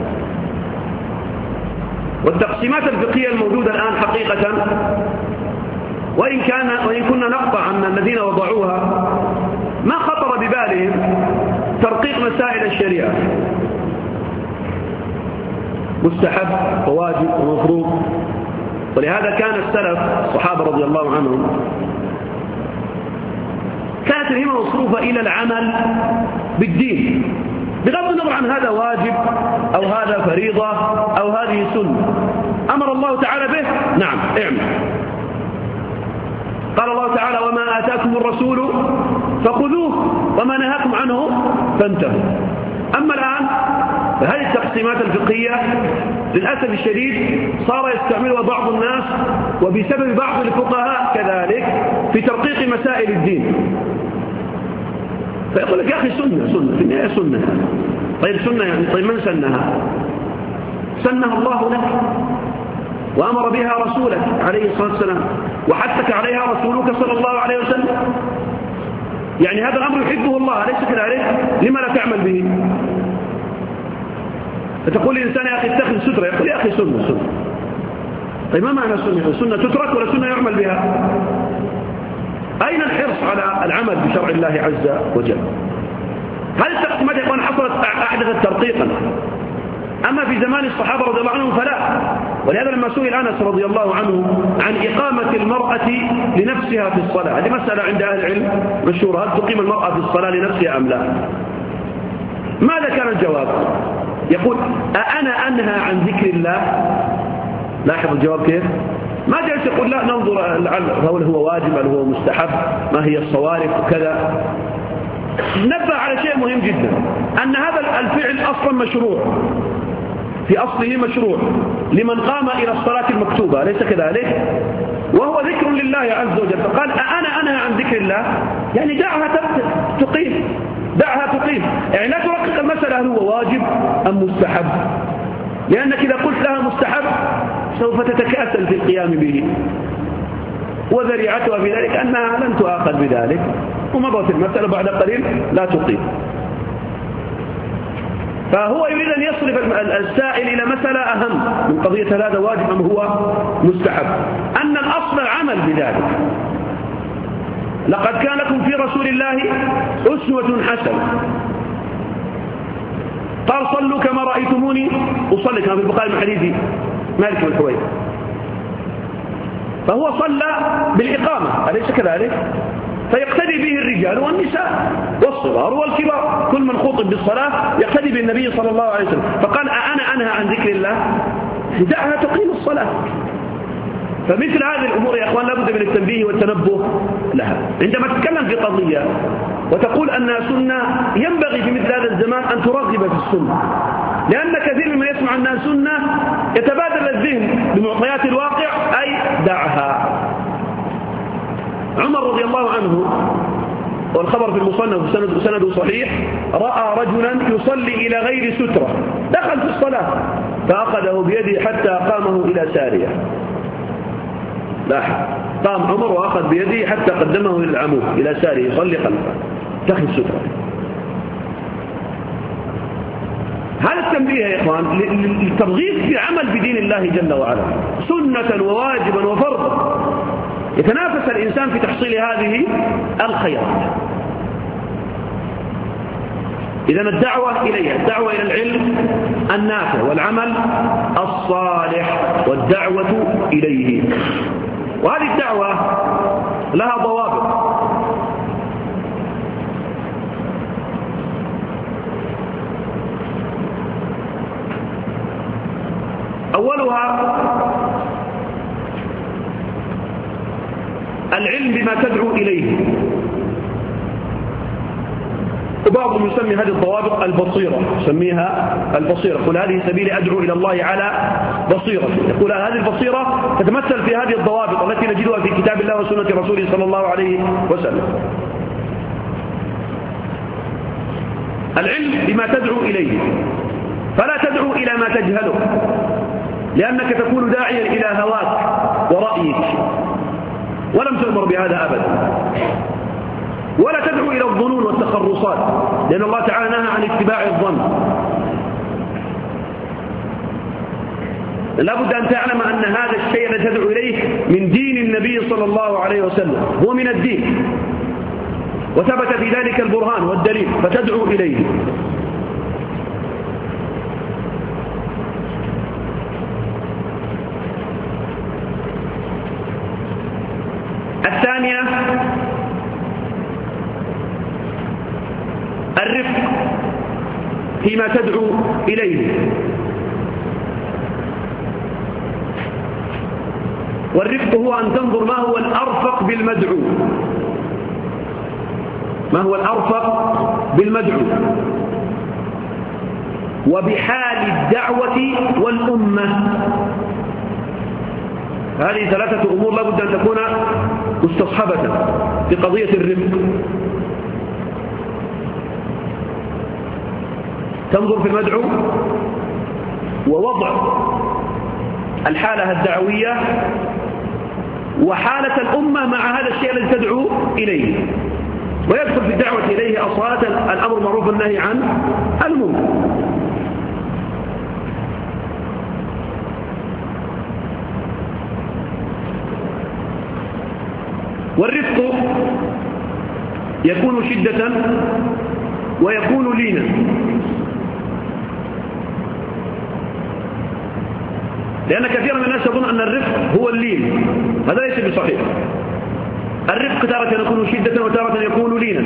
والتقسيمات الفقهية الموجودة الآن حقيقة، وإن كان وإن كنا نقطع أن الذين وضعوها ما خطر ببالهم ترقيق مسائل الشريعة، مستحب وواجب ومفروض. ولهذا كان السلف الصحابة رضي الله عنهم كانت الهمة مصروفة إلى العمل بالدين، بغض النظر عن هذا واجب أو هذا فريضة أو هذه سنة. أمر الله تعالى به، نعم اعمل. قال الله تعالى: وما آتاكم الرسول فخذوه وما نهاكم عنه فانتهوا. أما الآن فهذه التقسيمات الفقهية للأسف الشديد صار يستعملها بعض الناس، وبسبب بعض الفقهاء كذلك، في ترقيق مسائل الدين. فيقول لك: يا أخي سنة سنة في النهاية سنة. طيب سنة يعني طيب من سنها؟ سنها الله لك، وأمر بها رسولك عليه الصلاة والسلام، وحثك عليها رسولك صلى الله عليه وسلم. يعني هذا الأمر يحبه الله، أليس كذلك؟ لما لا تعمل به؟ فتقول الإنسان: يا أخي اتخذ سترة، يقول: يا أخي سنة سنة. طيب ما معنى سنة؟ السنة تترك ولا سنة يعمل بها؟ أين الحرص على العمل بشرع الله عز وجل؟ هذه التقسيمات يا إخوان حصلت أحدثت ترقيقا، أما في زمان الصحابة رضي الله عنهم فلا. ولهذا لما سئل أنس رضي الله عنه عن إقامة المرأة لنفسها في الصلاة، هذه مسألة عند أهل العلم مشهورة، هل تقيم المرأة في الصلاة لنفسها أم لا؟ ماذا كان الجواب؟ يقول أأنا أنهى عن ذكر الله؟ لاحظ الجواب كيف؟ ما جالس يقول لا ننظر هل هو واجب هل هو مستحب، ما هي الصوارف وكذا. نبه على شيء مهم جدا، أن هذا الفعل أصلا مشروع، في أصله مشروع لمن قام إلى الصلاة المكتوبة، أليس كذلك؟ وهو ذكر لله عز وجل. فقال أنا أنهى عن ذكر الله، يعني دعها تقيم، دعها تقيم، يعني لا ترقق المسألة هل هو واجب أم مستحب، لأنك إذا قلت لها مستحب سوف تتكاسل في القيام به، وذريعتها في ذلك أنها لن تؤاخذ بذلك، ومضت المسألة بعد قليل لا تقيم. فهو يريد أن يصرف السائل إلى مسألة أهم من قضية هذا واجب أم هو مستحب، أن الأصل العمل بذلك. لقد كان لكم في رسول الله أسوة حسنة، قال صلوا كما رأيتموني أصلي، كما في البخاري من حديث مالك بن حويرث. فهو صلى بالإقامة، أليس كذلك؟ فيقتدي به الرجال والنساء والصغار والكبار، كل من خطب بالصلاة يقتدي بالنبي صلى الله عليه وسلم. فقال أنا أنهى عن ذكر الله، دعها تقيم الصلاة. فمثل هذه الأمور يا أخوان لابد من التنبيه والتنبه لها. عندما تتكلم في قضية وتقول أنها سنة، ينبغي في مثل هذا الزمان أن ترغب في السنة، لأن كثير ممن يسمع أنها سنة يتبادل الذهن بمعطيات الواقع، أي دعها. عمر رضي الله عنه، والخبر في المصنف سنده صحيح، رأى رجلا يصلي إلى غير سترة، دخل في الصلاة فأخذه بيده حتى قامه إلى سارية. لاحظ، قام عمر وأخذ بيده حتى قدمه إلى العمود إلى سارية يصلي خلفه داخل السترة. هذا التنبيه يا إخوان للترغيب في العمل بدين الله جل وعلا، سنة وواجبا وفرضا، يتنافس الإنسان في تحصيل هذه الخيرات. إذن الدعوة إليها، الدعوة إلى العلم النافع والعمل الصالح والدعوة إليه. وهذه الدعوة لها ضوابط. أولها العلم بما تدعو إليه، وبعضهم يسمي هذه الضوابط البصيرة، يسميها البصيرة، يقول هذه سبيل أدعو إلى الله على بصيرة. يقول هذه البصيرة تتمثل في هذه الضوابط التي نجدها في كتاب الله وسنة رسوله صلى الله عليه وسلم. العلم بما تدعو إليه، فلا تدعو إلى ما تجهله، لأنك تكون داعيا إلى هواك ورأيك، ولم تؤمر بهذا أبدا. ولا تدعو إلى الظنون والتخرصات، لأن الله تعالى نهى عن اتباع الظن. لا بد أن تعلم أن هذا الشيء الذي تدعو إليه من دين النبي صلى الله عليه وسلم، هو من الدين، وثبت في ذلك البرهان والدليل، فتدعو إليه. الثانية الرفق فيما تدعو إليه، والرفق هو أن تنظر ما هو الأرفق بالمدعو، ما هو الأرفق بالمدعو وبحال الدعوة والأمة. هذه ثلاثة أمور لا بد أن تكون مستصحبة في قضية الرفق. تنظر في المدعو ووضع الحالة الدعوية وحالة الأمة مع هذا الشيء الذي تدعو إليه، ويدخل في الدعوة إليه أصالة الأمر معروف النهي عن المنكر. والرفق يكون شدة ويكون لينا. لأن كثيرا من الناس يظن أن الرفق هو اللين، هذا ليس بصحيح. الرفق تارة يكون شدة وتارة يكون لينا،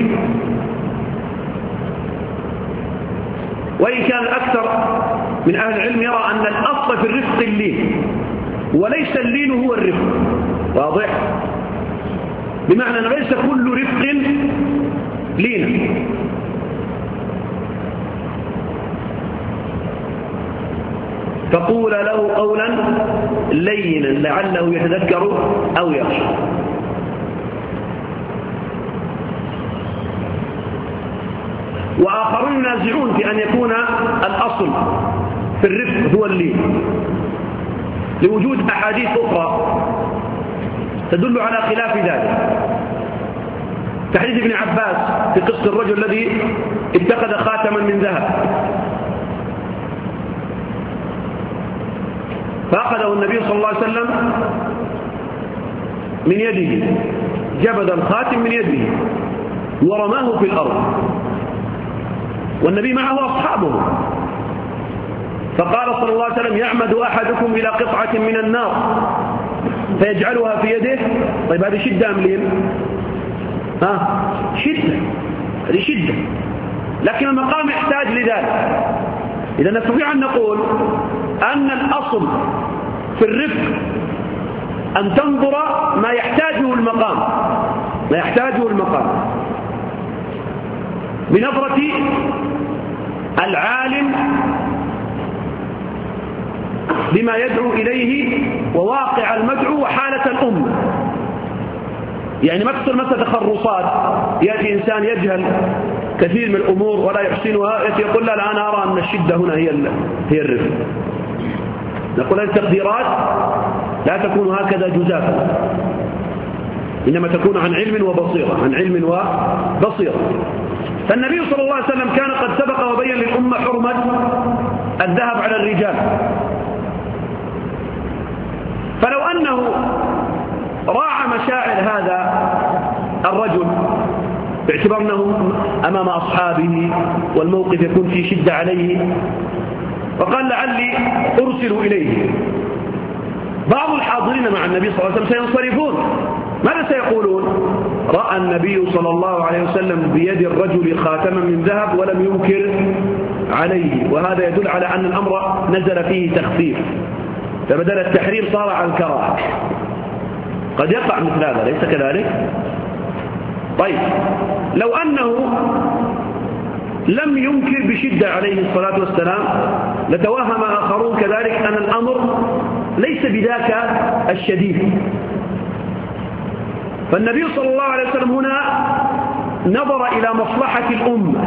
وإن كان الأكثر من أهل العلم يرى أن الأصل في الرفق اللين وليس اللين هو الرفق. واضح؟ بمعنى أن ليس كل رفق لينا. فقول له قولا لينا لعله يتذكر أو يخشى. وآخرون ينازعون في أن يكون الأصل في الرفق هو اللين لوجود أحاديث أخرى تدل على خلاف ذلك، كحديث ابن عباس في قصة الرجل الذي اتخذ خاتما من ذهب فأخذه النبي صلى الله عليه وسلم من يده، جبد الخاتم من يده ورماه في الأرض، والنبي معه أصحابه، فقال صلى الله عليه وسلم: يعمد أحدكم إلى قطعة من النار فيجعلها في يده. طيب هذه شدة أم لين؟ ها شدة، هذه شدة، لكن المقام يحتاج لذلك. إذا نستطيع أن نقول أن الأصل في الرفق أن تنظر ما يحتاجه المقام، ما يحتاجه المقام بنظرة العالم بما يدعو إليه وواقع المدعو وحالة الأمة. يعني ما تصير مثل تخرصات، يأتي إنسان يجهل كثير من الأمور ولا يحسنها، يأتي يقول: لا لا أنا أرى أن الشدة هنا هي هي الرفق. نقول هذه التقديرات لا تكون هكذا جزافا، إنما تكون عن علم وبصيرة، عن علم وبصيرة. فالنبي صلى الله عليه وسلم كان قد سبق وبين للأمة حرمة الذهب على الرجال، فلو أنه راعى مشاعر هذا الرجل باعتبار أنه أمام أصحابه والموقف يكون فيه شدة عليه، وقال: لعلي أرسل إليه، بعض الحاضرين مع النبي صلى الله عليه وسلم سينصرفون. ماذا سيقولون؟ رأى النبي صلى الله عليه وسلم بيد الرجل خاتما من ذهب ولم ينكر عليه، وهذا يدل على أن الأمر نزل فيه تخفيف، فبدل التحريم صار على الكراهة. قد يقع مثل هذا، ليس كذلك؟ طيب لو أنه لم ينكر بشدة عليه الصلاة والسلام لتوهم آخرون كذلك أن الأمر ليس بذاك الشديد. فالنبي صلى الله عليه وسلم هنا نظر إلى مصلحة الأمة،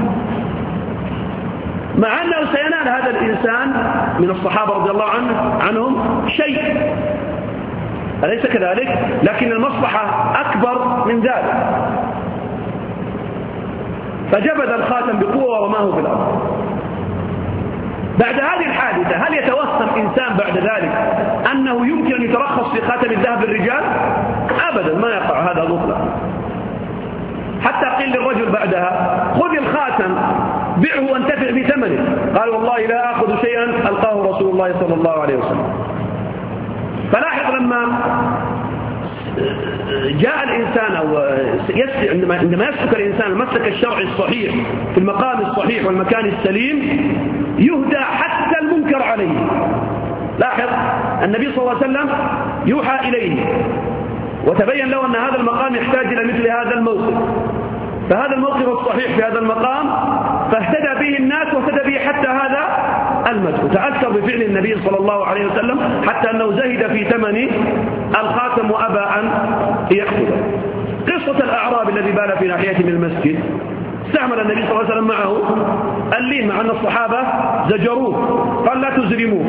مع أنه سينال هذا الإنسان من الصحابة رضي الله عنه عنهم شيء، أليس كذلك؟ لكن المصلحة أكبر من ذلك، فجبد الخاتم بقوة ورماه في الأرض. بعد هذه الحادثة هل يتوهم إنسان بعد ذلك أنه يمكن أن يترخص في خاتم الذهب للرجال؟ أبدا، ما يقع هذا مطلقا. حتى قيل للرجل بعدها: خذ الخاتم بيعه وانتفع بثمنه. قال: والله لا أخذ شيئا ألقاه رسول الله صلى الله عليه وسلم. فلاحظ لما جاء الإنسان أو عندما يسلك الإنسان المسلك الشرعي الصحيح في المقام الصحيح والمكان السليم يهدى حتى المنكر عليه. لاحظ النبي صلى الله عليه وسلم يوحى إليه وتبين له أن هذا المقام يحتاج إلى مثل هذا الموقف، فهذا الموقف الصحيح في هذا المقام فاهتدى به الناس واهتدى به حتى هذا المدعو، تأثر بفعل النبي صلى الله عليه وسلم حتى أنه زهد في ثمن الخاتم وأبى أن يأخذه. قصة الأعراب الذي بال في ناحية من المسجد، استعمل النبي صلى الله عليه وسلم معه اللين، مع أن الصحابة زجروه، قال: لا تزرموه،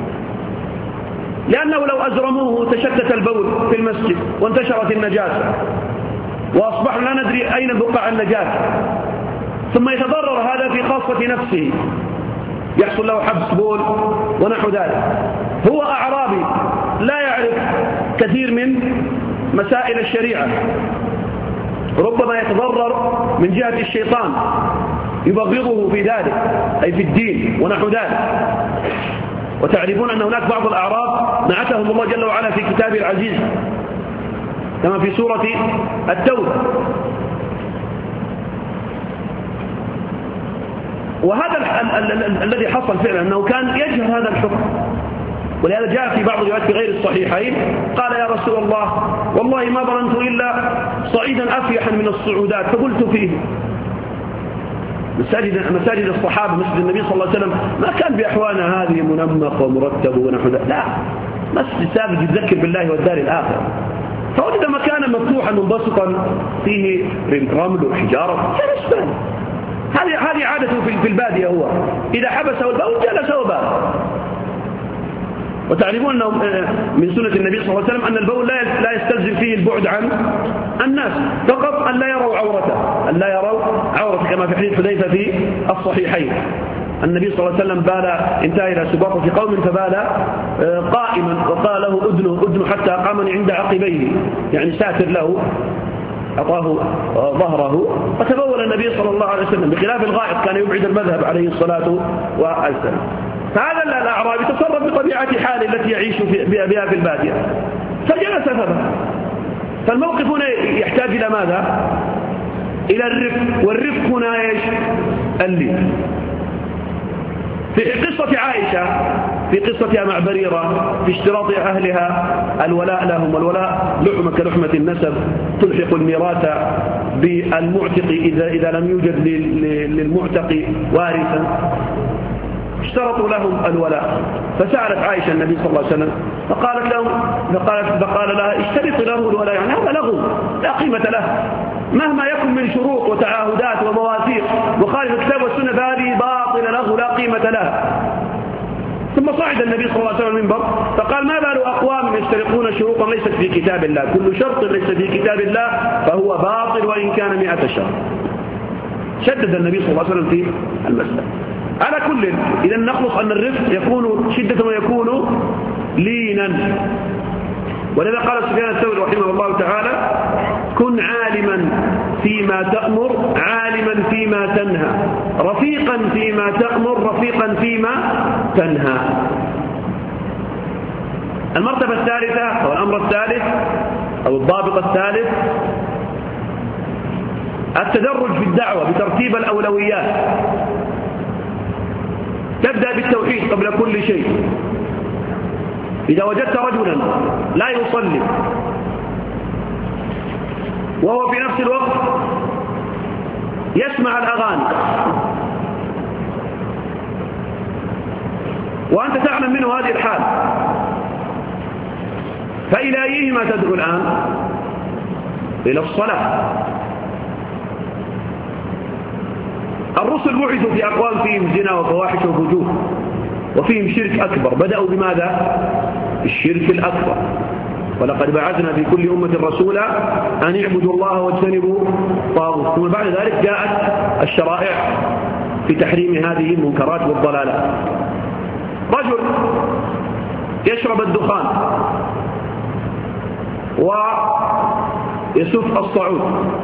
لأنه لو أزرموه تشتت البول في المسجد وانتشرت النجاسة وأصبحنا لا ندري أين بقع النجاسة، ثم يتضرر هذا في خاصة نفسه، يحصل له حبس بول ونحو ذلك. هو أعرابي لا يعرف كثير من مسائل الشريعة، ربما يتضرر من جهة الشيطان يبغضه في ذلك أي في الدين ونحو ذلك. وتعرفون أن هناك بعض الأعراب نعتهم الله جل وعلا في كتابه العزيز كما في سورة التوبة. وهذا الذي حصل فعلا أنه كان يجهل هذا الحكم، ولهذا جاء في بعض الروايات في غير الصحيحين قال يا رسول الله والله ما ظننت إلا صعيدا أفيحا من الصعودات فقلت فيه. مساجد مساجد الصحابة مسجد النبي صلى الله عليه وسلم ما كان بأحوالنا هذه منمق ومرتب ونحو ذلك، لا، مسجد ثابت يتذكر بالله والدار الآخرة. فوجد مكانا مفتوحا منبسطا فيه رمل وحجارة جلس. هذه هذه عادته في البادية، هو إذا حبسه البول جلس وبال. وتعرفون أنه من سنة النبي صلى الله عليه وسلم أن البول لا يستلزم فيه البعد عن الناس، فقط أن لا يروا عورته، أن لا يروا عورته كما في حديث حذيفة في الصحيحين. النبي صلى الله عليه وسلم بال انتهى إلى سباطة قوم فبال قائما وقال له أدنه أدنه حتى أقامني عند عقبيه، يعني ساتر له أعطاه ظهره. فتبول النبي صلى الله عليه وسلم بخلاف الغائط كان يبعد المذهب عليه الصلاة والسلام. فهذا الأعرابي تصرف بطبيعة حاله التي يعيش بها في البادية فجلس فبال. فالموقف هنا يحتاج إلى ماذا؟ إلى الرفق، والرفق هنا إيش؟ اللين. في قصة عائشة في قصتها مع بريرة في اشتراط أهلها الولاء لهم، والولاء لحمة كلحمة النسب تلحق الميراث بالمعتق إذا إذا لم يوجد للمعتق وارثا، اشترطوا لهم الولاء. فسألت عائشة النبي صلى الله عليه وسلم فقالت لهم فقالت فقال لها اشترط له الولاء، يعني هذا لغو لا قيمة له، مهما يكن من شروط وتعاهدات ومواثيق مخالف الكتاب والسنة فهذه باطلة لغو لا قيمة لها. ثم صعد النبي صلى الله عليه وسلم المنبر فقال ما بال أقوام يشترطون شروطا ليست في كتاب الله، كل شرط ليس في كتاب الله فهو باطل وإن كان مئة شرط. شدد النبي صلى الله عليه وسلم في المسألة. على كل إذا نخلص أن الرفق يكون شدة ويكون لينا. ولذا قال سفيان الثوري رحمه الله تعالى كن عالما فيما تأمر عالما فيما تنهى، رفيقا فيما تأمر رفيقا فيما تنهى. المرتبة الثالثة أو الأمر الثالث أو الضابط الثالث التدرج في الدعوة بترتيب الأولويات. تبدأ بالتوحيد قبل كل شيء. إذا وجدت رجلا لا يصلي وهو في نفس الوقت يسمع الأغاني وأنت تعلم منه هذه الحال، فإلى أيهما تدعو الآن؟ إلى الصلاة. الرسل بعثوا في أقوام فيهم زنا وفواحش وفجور وفيهم شرك أكبر، بدأوا بماذا؟ الشرك الأكبر. ولقد بعثنا في كل أمة رسولا أن يعبدوا الله واجتنبوا الطاغوت. ثم بعد ذلك جاءت الشرائع في تحريم هذه المنكرات والضلالات. رجل يشرب الدخان ويسف الصعود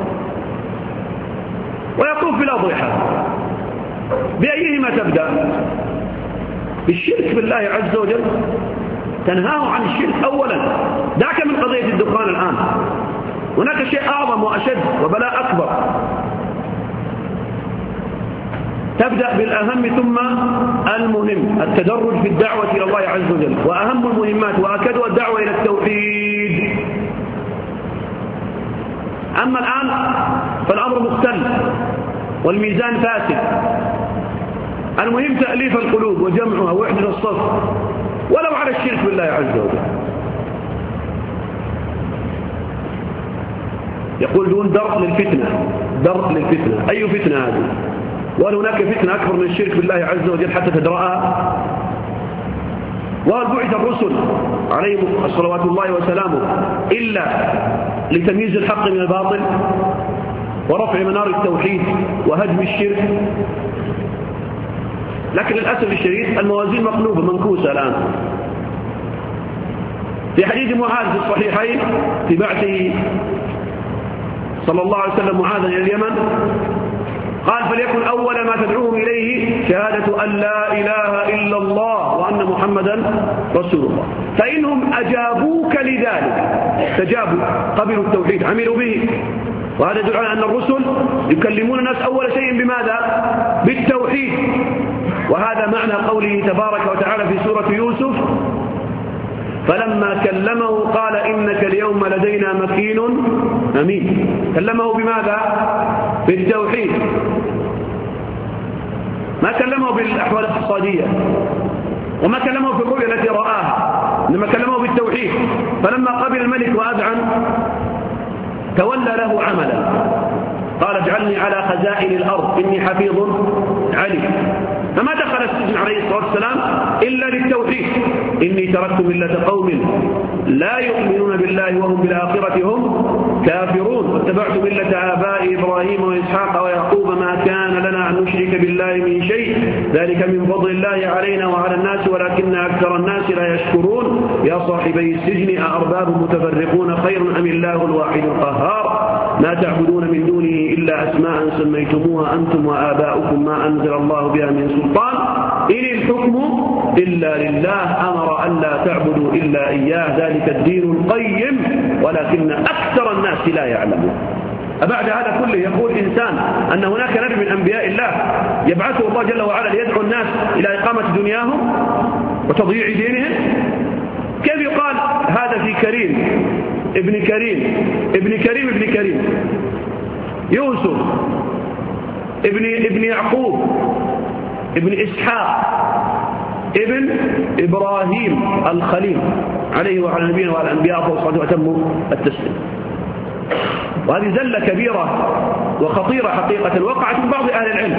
ويطوف بالأضرحة، بأيهما تبدأ؟ بالشرك بالله عز وجل، تنهاه عن الشرك أولا. دعك من قضية الدخان الآن، هناك شيء أعظم وأشد وبلاء أكبر. تبدأ بالأهم ثم المهم، التدرج في الدعوة إلى الله عز وجل. وأهم المهمات وأكدها الدعوة إلى التوحيد. أما الآن فالأمر مختلف والميزان فاسد. المهم تأليف القلوب وجمعها ووحدة الصف ولو على الشرك بالله عز وجل. يقول دون درء للفتنة. درء للفتنة، أي فتنة هذه؟ وهل هناك فتنة أكبر من الشرك بالله عز وجل حتى تدرأها؟ وهل بعث الرسل عليهم صلوات الله وسلامه إلا لتمييز الحق من الباطل ورفع منار التوحيد وهدم الشرك؟ لكن للأسف الشديد الموازين مقلوبة منكوسة الآن. في حديث معاذ في الصحيحين في بعثه صلى الله عليه وسلم معاذا إلى اليمن قال فليكن أول ما تدعوهم إليه شهادة أن لا إله إلا الله وأن محمدا رسول الله. فإنهم أجابوك لذلك، استجابوا، قبلوا التوحيد، عملوا به، وهذا يدل على أن الرسل يكلمون الناس أول شيء بماذا؟ بالتوحيد. وهذا معنى قوله تبارك وتعالى في سورة يوسف: فلما كلمه قال إنك اليوم لدينا مكين أمين. كلمه بماذا؟ بالتوحيد، ما كلمه بالأحوال الاقتصادية، وما كلمه في الرؤيا التي رآها، إنما كلمه بالتوحيد. فلما قبل الملك وأذعن تولى له عملا، قال اجعلني على خزائن الأرض إني حفيظ عليم. فما دخل السجن عليه الصلاة والسلام إلا للتوحيد: إني تركت ملة قوم لا يؤمنون بالله وهم بالآخرة هم كافرون، واتبعت ملة آبائي إبراهيم وإسحاق ويعقوب ما كان لنا أن نشرك بالله من شيء ذلك من فضل الله علينا وعلى الناس ولكن أكثر الناس لا يشكرون يا صاحبي السجن أأرباب متفرقون خير أم الله الواحد القهار ما تعبدون من دونه إلا أسماء سميتموها أنتم وآباؤكم ما أنزل الله بها من سلطان إن الحكم إلا لله أمر أن لا تعبدوا إلا إياه ذلك الدين القيم ولكن أكثر الناس لا يعلمون. بعد هذا كله يقول إنسان أن هناك نبي من أنبياء الله يبعثه الله جل وعلا ليدعو الناس إلى إقامة دنياهم وتضييع دينهم؟ كيف يقال هذا في كريم ابن كريم ابن كريم ابن كريم يوسف ابن ابن يعقوب ابن إسحاق ابن إبراهيم الخليل عليه وعلى نبينا وعلى الأنبياء أفضل الصلاة وأتم التسليم. وهذه زلة كبيرة وخطيرة حقيقة وقعت من بعض أهل العلم،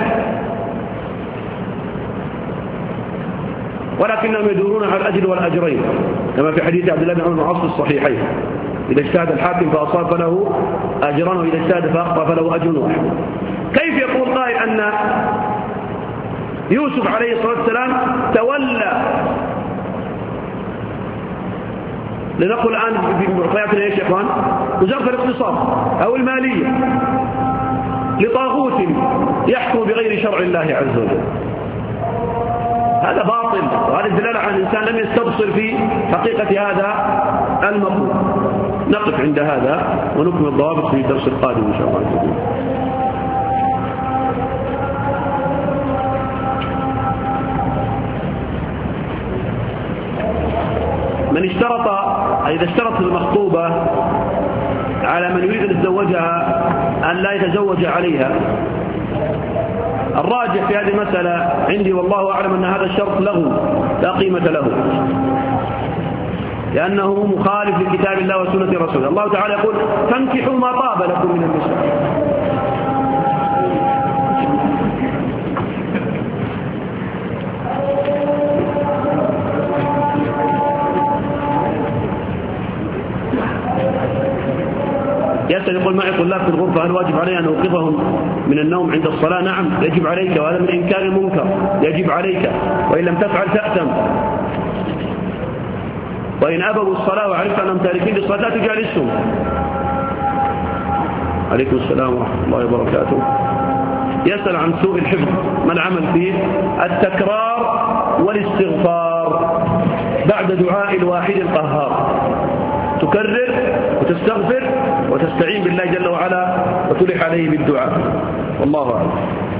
ولكنهم يدورون على الأجر والأجرين كما في حديث عبد الله بن عمر العاص الصحيحين: إذا اجتهد الحاكم فأصاب فله أجران وإذا اجتهد فأخطأ فله أجر واحد. كيف يقول قائل أن يوسف عليه الصلاة والسلام تولى، لنقول الآن في معطياتنا يا شيخان، وزارة الاقتصاد أو المالية لطاغوت يحكم بغير شرع الله عز وجل؟ هذا باطل، وهذا دلالة على الإنسان لم يستبصر في حقيقة هذا المطلوب. نقف عند هذا ونكمل الضوابط في الدرس القادم إن شاء الله. من اشترط إذا اشترط المخطوبة على من يريد أن يتزوجها أن لا يتزوج عليها، الراجح في هذه المسألة عندي والله أعلم أن هذا الشرط له لا قيمة له، لأنه مخالف لكتاب الله وسنة رسوله. الله تعالى يقول: فانكحوا ما طاب لكم من النساء. يسأل يقول: معي طلاب في الغرفة، هل واجب علي أن أوقظهم من النوم عند الصلاة؟ نعم يجب عليك، وهذا من إنكار المنكر، يجب عليك، وإن لم تفعل تأثم. وإن أبوا الصلاة وعرفت أنهم تاركين للصلاة لا تجالسهم. عليكم السلام ورحمة الله وبركاته. يسأل عن سوء الحفظ، ما العمل فيه؟ التكرار والاستغفار بعد دعاء الواحد القهار، تكرر وتستغفر وتستعين بالله جل وعلا وتلح عليه بالدعاء، والله أعلم.